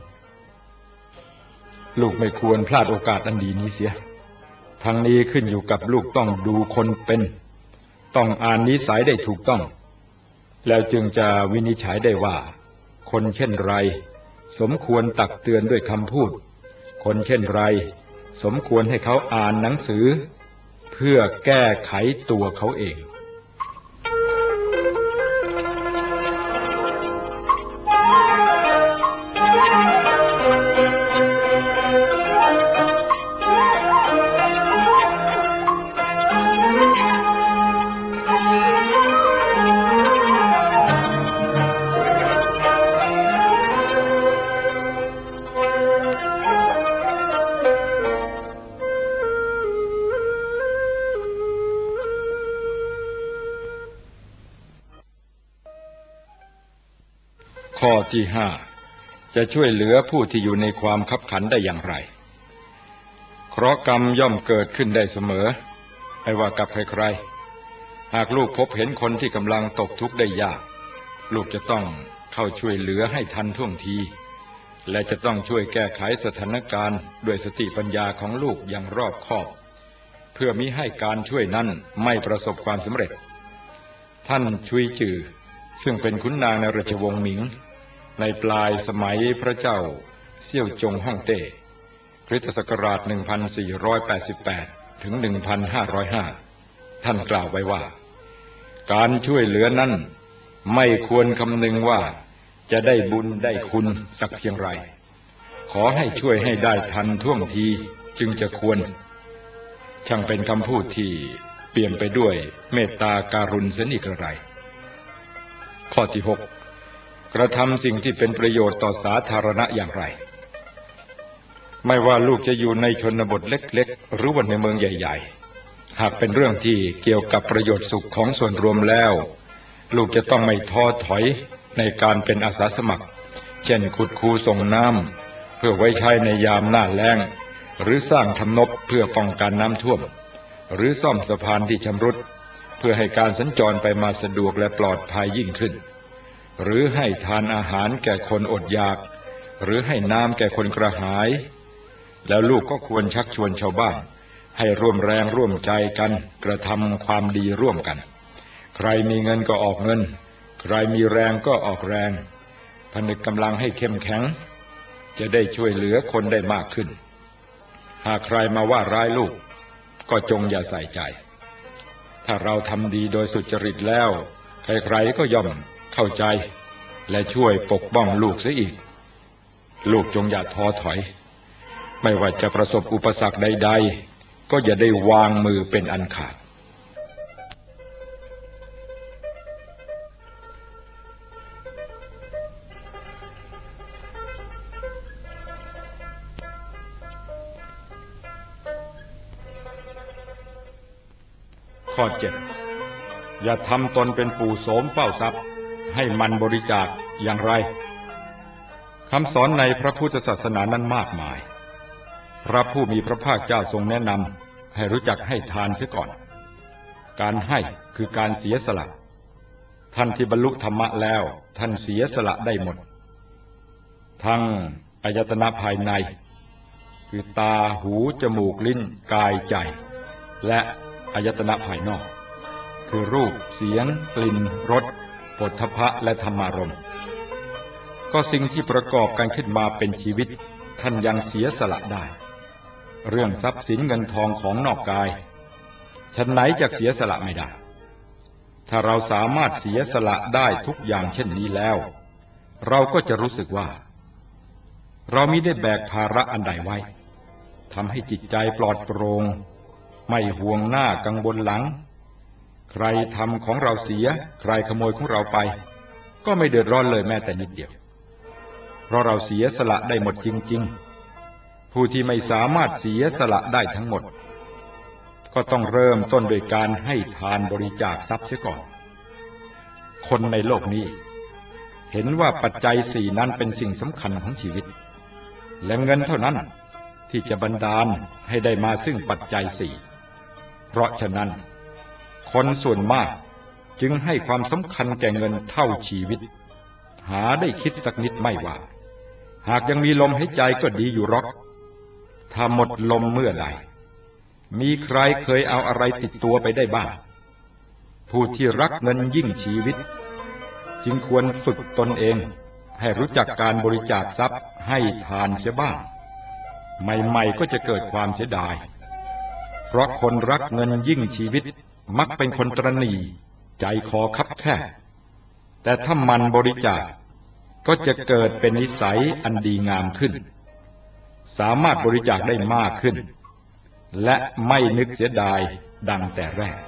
ลูกไม่ควรพลาดโอกาสอันดีนี้เสียทั้งนี้ขึ้นอยู่กับลูกต้องดูคนเป็นต้องอ่านนิสัยได้ถูกต้องแล้วจึงจะวินิจฉัยได้ว่าคนเช่นไรสมควรตักเตือนด้วยคำพูดคนเช่นไรสมควรให้เขาอ่านหนังสือเพื่อแก้ไขตัวเขาเองข้อที่ห้าจะช่วยเหลือผู้ที่อยู่ในความคับขันได้อย่างไรเคราะห์กรรมย่อมเกิดขึ้นได้เสมอไม่ว่ากับใครๆหากลูกพบเห็นคนที่กำลังตกทุกข์ได้ยากลูกจะต้องเข้าช่วยเหลือให้ทันท่วงทีและจะต้องช่วยแก้ไขสถานการณ์ด้วยสติปัญญาของลูกอย่างรอบคอบเพื่อมิให้การช่วยนั้นไม่ประสบความสำเร็จท่านชุยจือซึ่งเป็นขุนนางในราชวงศ์หมิงในปลายสมัยพระเจ้าเซี่ยวจงฮ่องเต้คริสตศักราชหนึ่งพันสี่ร้อยแปดสิบแปดถึงหนึ่งพันห้าร้อยห้าท่านกล่าวไว้ว่าการช่วยเหลือนั้นไม่ควรคำนึงว่าจะได้บุญได้คุณสักเพียงไรขอให้ช่วยให้ได้ทันท่วงทีจึงจะควรช่างเป็นคำพูดที่เปี่ยมไปด้วยเมตตาการุณเสียนี่กระไรข้อที่หกกระทำสิ่งที่เป็นประโยชน์ต่อสาธารณะอย่างไรไม่ว่าลูกจะอยู่ในชนบทเล็กๆหรือว่าในเมืองใหญ่ๆหากเป็นเรื่องที่เกี่ยวกับประโยชน์สุขของส่วนรวมแล้วลูกจะต้องไม่ท้อถอยในการเป็นอาสาสมัครเช่นขุดคูส่งน้ำเพื่อไว้ใช้ในยามหน้าแล้งหรือสร้างทำนบเพื่อป้องกันน้ำท่วมหรือซ่อมสะพานที่ชำรุดเพื่อให้การสัญจรไปมาสะดวกและปลอดภัยยิ่งขึ้นหรือให้ทานอาหารแก่คนอดอยากหรือให้น้ำแก่คนกระหายแล้วลูกก็ควรชักชวนชาวบ้านให้ร่วมแรงร่วมใจกันกระทำความดีร่วมกันใครมีเงินก็ออกเงินใครมีแรงก็ออกแรงผนึกกำลังให้เข้มแข็งจะได้ช่วยเหลือคนได้มากขึ้นหากใครมาว่าร้ายลูกก็จงอย่าใส่ใจถ้าเราทำดีโดยสุจริตแล้วใครๆก็ย่อมเข้าใจและช่วยปกป้องลูกเสียอีกลูกจงอย่าท้อถอยไม่ว่าจะประสบอุปสรรคใดๆก็อย่าได้วางมือเป็นอันขาดข้อเจ็ดอย่าทำตนเป็นปู่โสมเฝ้าทรัพย์ให้มันบริจาคอย่างไรคำสอนในพระพุทธศาสนานั้นมากมายพระผู้มีพระภาคเจ้าทรงแนะนำให้รู้จักให้ทานเสียก่อนการให้คือการเสียสละท่านที่บรรลุธรรมะแล้วท่านเสียสละได้หมดทั้งอายตนะภายในคือตาหูจมูกลิ้นกายใจและอายตนะภายนอกคือรูปเสียงกลิ่นรสโผฏฐัพพะและธรรมารมณ์ก็สิ่งที่ประกอบกันขึ้นมาเป็นชีวิตท่านยังเสียสละได้เรื่องทรัพย์สินเงินทองของนอกกายฉะไหนจะเสียสละไม่ได้ถ้าเราสามารถเสียสละได้ทุกอย่างเช่นนี้แล้วเราก็จะรู้สึกว่าเรามิได้แบกภาระอันใดไว้ทำให้จิตใจปลอดโปร่งไม่ห่วงหน้ากังวลหลังใครทำของเราเสียใครขโมยของเราไปก็ไม่เดือดร้อนเลยแม้แต่นิดเดียวเพราะเราเสียสละได้หมดจริงๆผู้ที่ไม่สามารถเสียสละได้ทั้งหมดก็ต้องเริ่มต้นโดยการให้ทานบริจาคทรัพย์เสียก่อนคนในโลกนี้เห็นว่าปัจจัยสี่นั้นเป็นสิ่งสำคัญของชีวิตและเงินเท่านั้นที่จะบันดาลให้ได้มาซึ่งปัจจัยสี่เพราะฉะนั้นคนส่วนมากจึงให้ความสำคัญแก่เงินเท่าชีวิตหาได้คิดสักนิดไม่ว่าหากยังมีลมหายใจก็ดีอยู่หรอกถ้าหมดลมเมื่อใดมีใครเคยเอาอะไรติดตัวไปได้บ้างผู้ที่รักเงินยิ่งชีวิตจึงควรฝึกตนเองให้รู้จักการบริจาคทรัพย์ให้ทานเสียบ้างใหม่ๆก็จะเกิดความเสียดายเพราะคนรักเงินยิ่งชีวิตมักเป็นคนตระหนี่ใจคอคับแคบแต่ถ้ามันบริจาคก็จะเกิดเป็นนิสัยอันดีงามขึ้นสามารถบริจาคได้มากขึ้นและไม่นึกเสียดายดังแต่แรก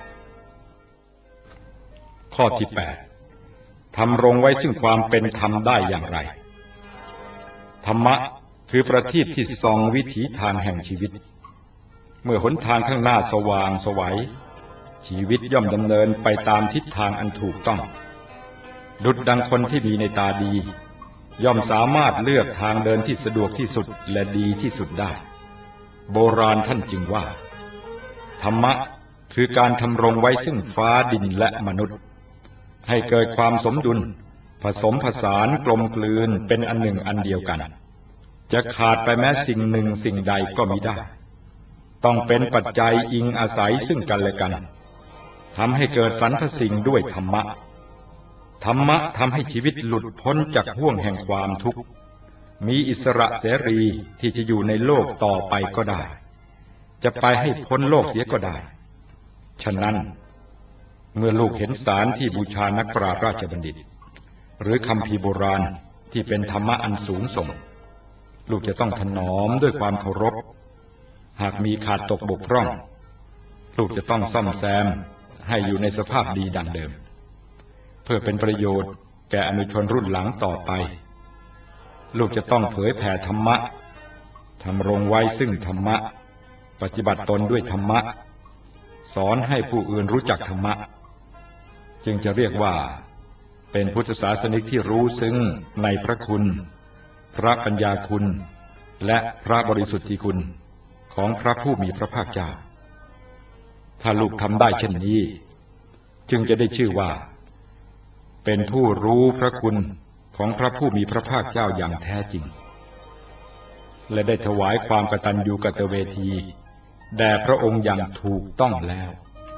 ข้อที่แปดทำรงไว้ซึ่งความเป็นธรรมได้อย่างไรธรรมะคือประทีปที่ส่องวิถีทางแห่งชีวิตเมื่อหนทางข้างหน้าสว่างไสวชีวิตย่อมดำเนินไปตามทิศทางอันถูกต้องดุจดังคนที่มีในตาดีย่อมสามารถเลือกทางเดินที่สะดวกที่สุดและดีที่สุดได้โบราณท่านจึงว่าธรรมะคือการทำรงไว้ซึ่งฟ้าดินและมนุษย์ให้เกิดความสมดุลผสมผสานกลมกลืนเป็นอันหนึ่งอันเดียวกันจะขาดไปแม้สิ่งหนึ่งสิ่งใดก็มิได้ต้องเป็นปัจจัยอิงอาศัยซึ่งกันและกันทำให้เกิดสรรพสิ่งด้วยธรรมะธรรมะทำให้ชีวิตหลุดพ้นจากห่วงแห่งความทุกข์มีอิสระเสรีที่จะอยู่ในโลกต่อไปก็ได้จะไปให้พ้นโลกเสียก็ได้ฉะนั้นเมื่อลูกเห็นสารที่บูชานักปราชญ์ราชบัณฑิตหรือคัมภีร์โบราณที่เป็นธรรมะอันสูงส่งลูกจะต้องถนอมด้วยความเคารพหากมีขาดตกบกพร่องลูกจะต้องซ่อมแซมให้อยู่ในสภาพดีดังเดิมเพื่อเป็นประโยชน์แก่อนุชนรุ่นหลังต่อไปลูกจะต้องเผยแผ่ธรรมะทำรงไว้ซึ่งธรรมะปฏิบัติตนด้วยธรรมะสอนให้ผู้อื่นรู้จักธรรมะจึงจะเรียกว่าเป็นพุทธศาสนิกที่รู้ซึ้งในพระคุณพระปัญญาคุณและพระบริสุทธิคุณของพระผู้มีพระภาคเจ้าถ้าลูกทำได้เช่นนี้จึงจะได้ชื่อว่าเป็นผู้รู้พระคุณของพระผู้มีพระภาคเจ้าอย่างแท้จริงและได้ถวายความกตัญญูกตเวทีแด่พระองค์อย่างถูกต้องแล้ว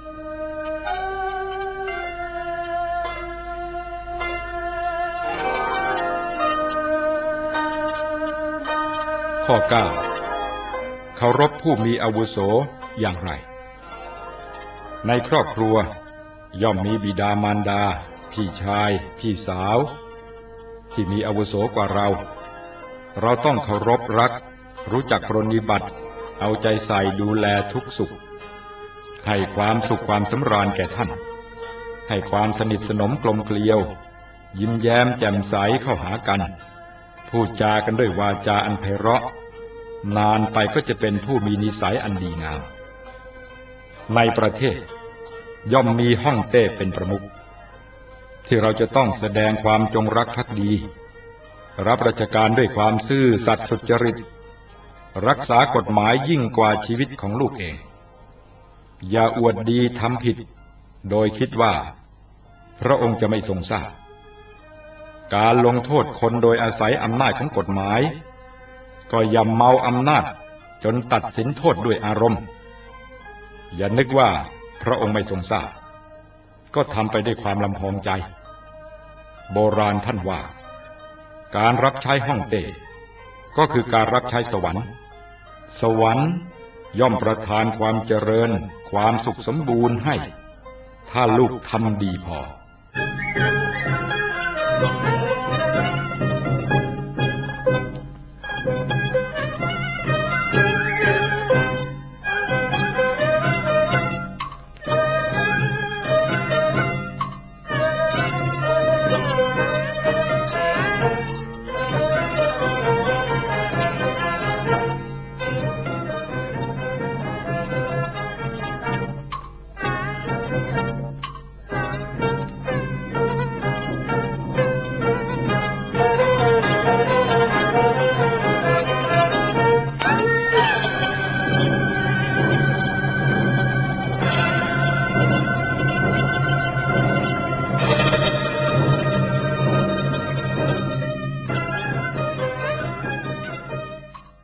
ข้อเก้าเคารพผู้มีอาวุโสอย่างไรในครอบครัวย่อมมีบิดามารดาพี่ชายพี่สาวที่มีอาวุโสกว่าเราเราต้องเคารพรักรู้จักปรนนิบัติเอาใจใส่ดูแลทุกสุขให้ความสุขความสำราญแก่ท่านให้ความสนิทสนมกลมเกลียวยิ้มแย้มแจ่มใสเข้าหากันพูดจากันด้วยวาจาอันไพเราะนานไปก็จะเป็นผู้มีนิสัยอันดีงามในประเทศย่อมมีฮ่องเต้เป็นประมุขที่เราจะต้องแสดงความจงรักภักดีรับราชการด้วยความซื่อสัตย์สุจริตรักษากฎหมายยิ่งกว่าชีวิตของลูกเองอย่าอวดดีทำผิดโดยคิดว่าพระองค์จะไม่ทรงทราบการลงโทษคนโดยอาศัยอำนาจของกฎหมายก็อย่าเมาอำนาจจนตัดสินโทษด้วยอารมณ์อย่านึกว่าพระองค์ไม่ทรงทราบก็ทำไปด้วยความลำพองใจโบราณท่านว่าการรับใช้ฮ่องเต้ก็คือการรับใช้สวรรค์สวรรค์ย่อมประทานความเจริญความสุขสมบูรณ์ให้ถ้าลูกทำดีพอ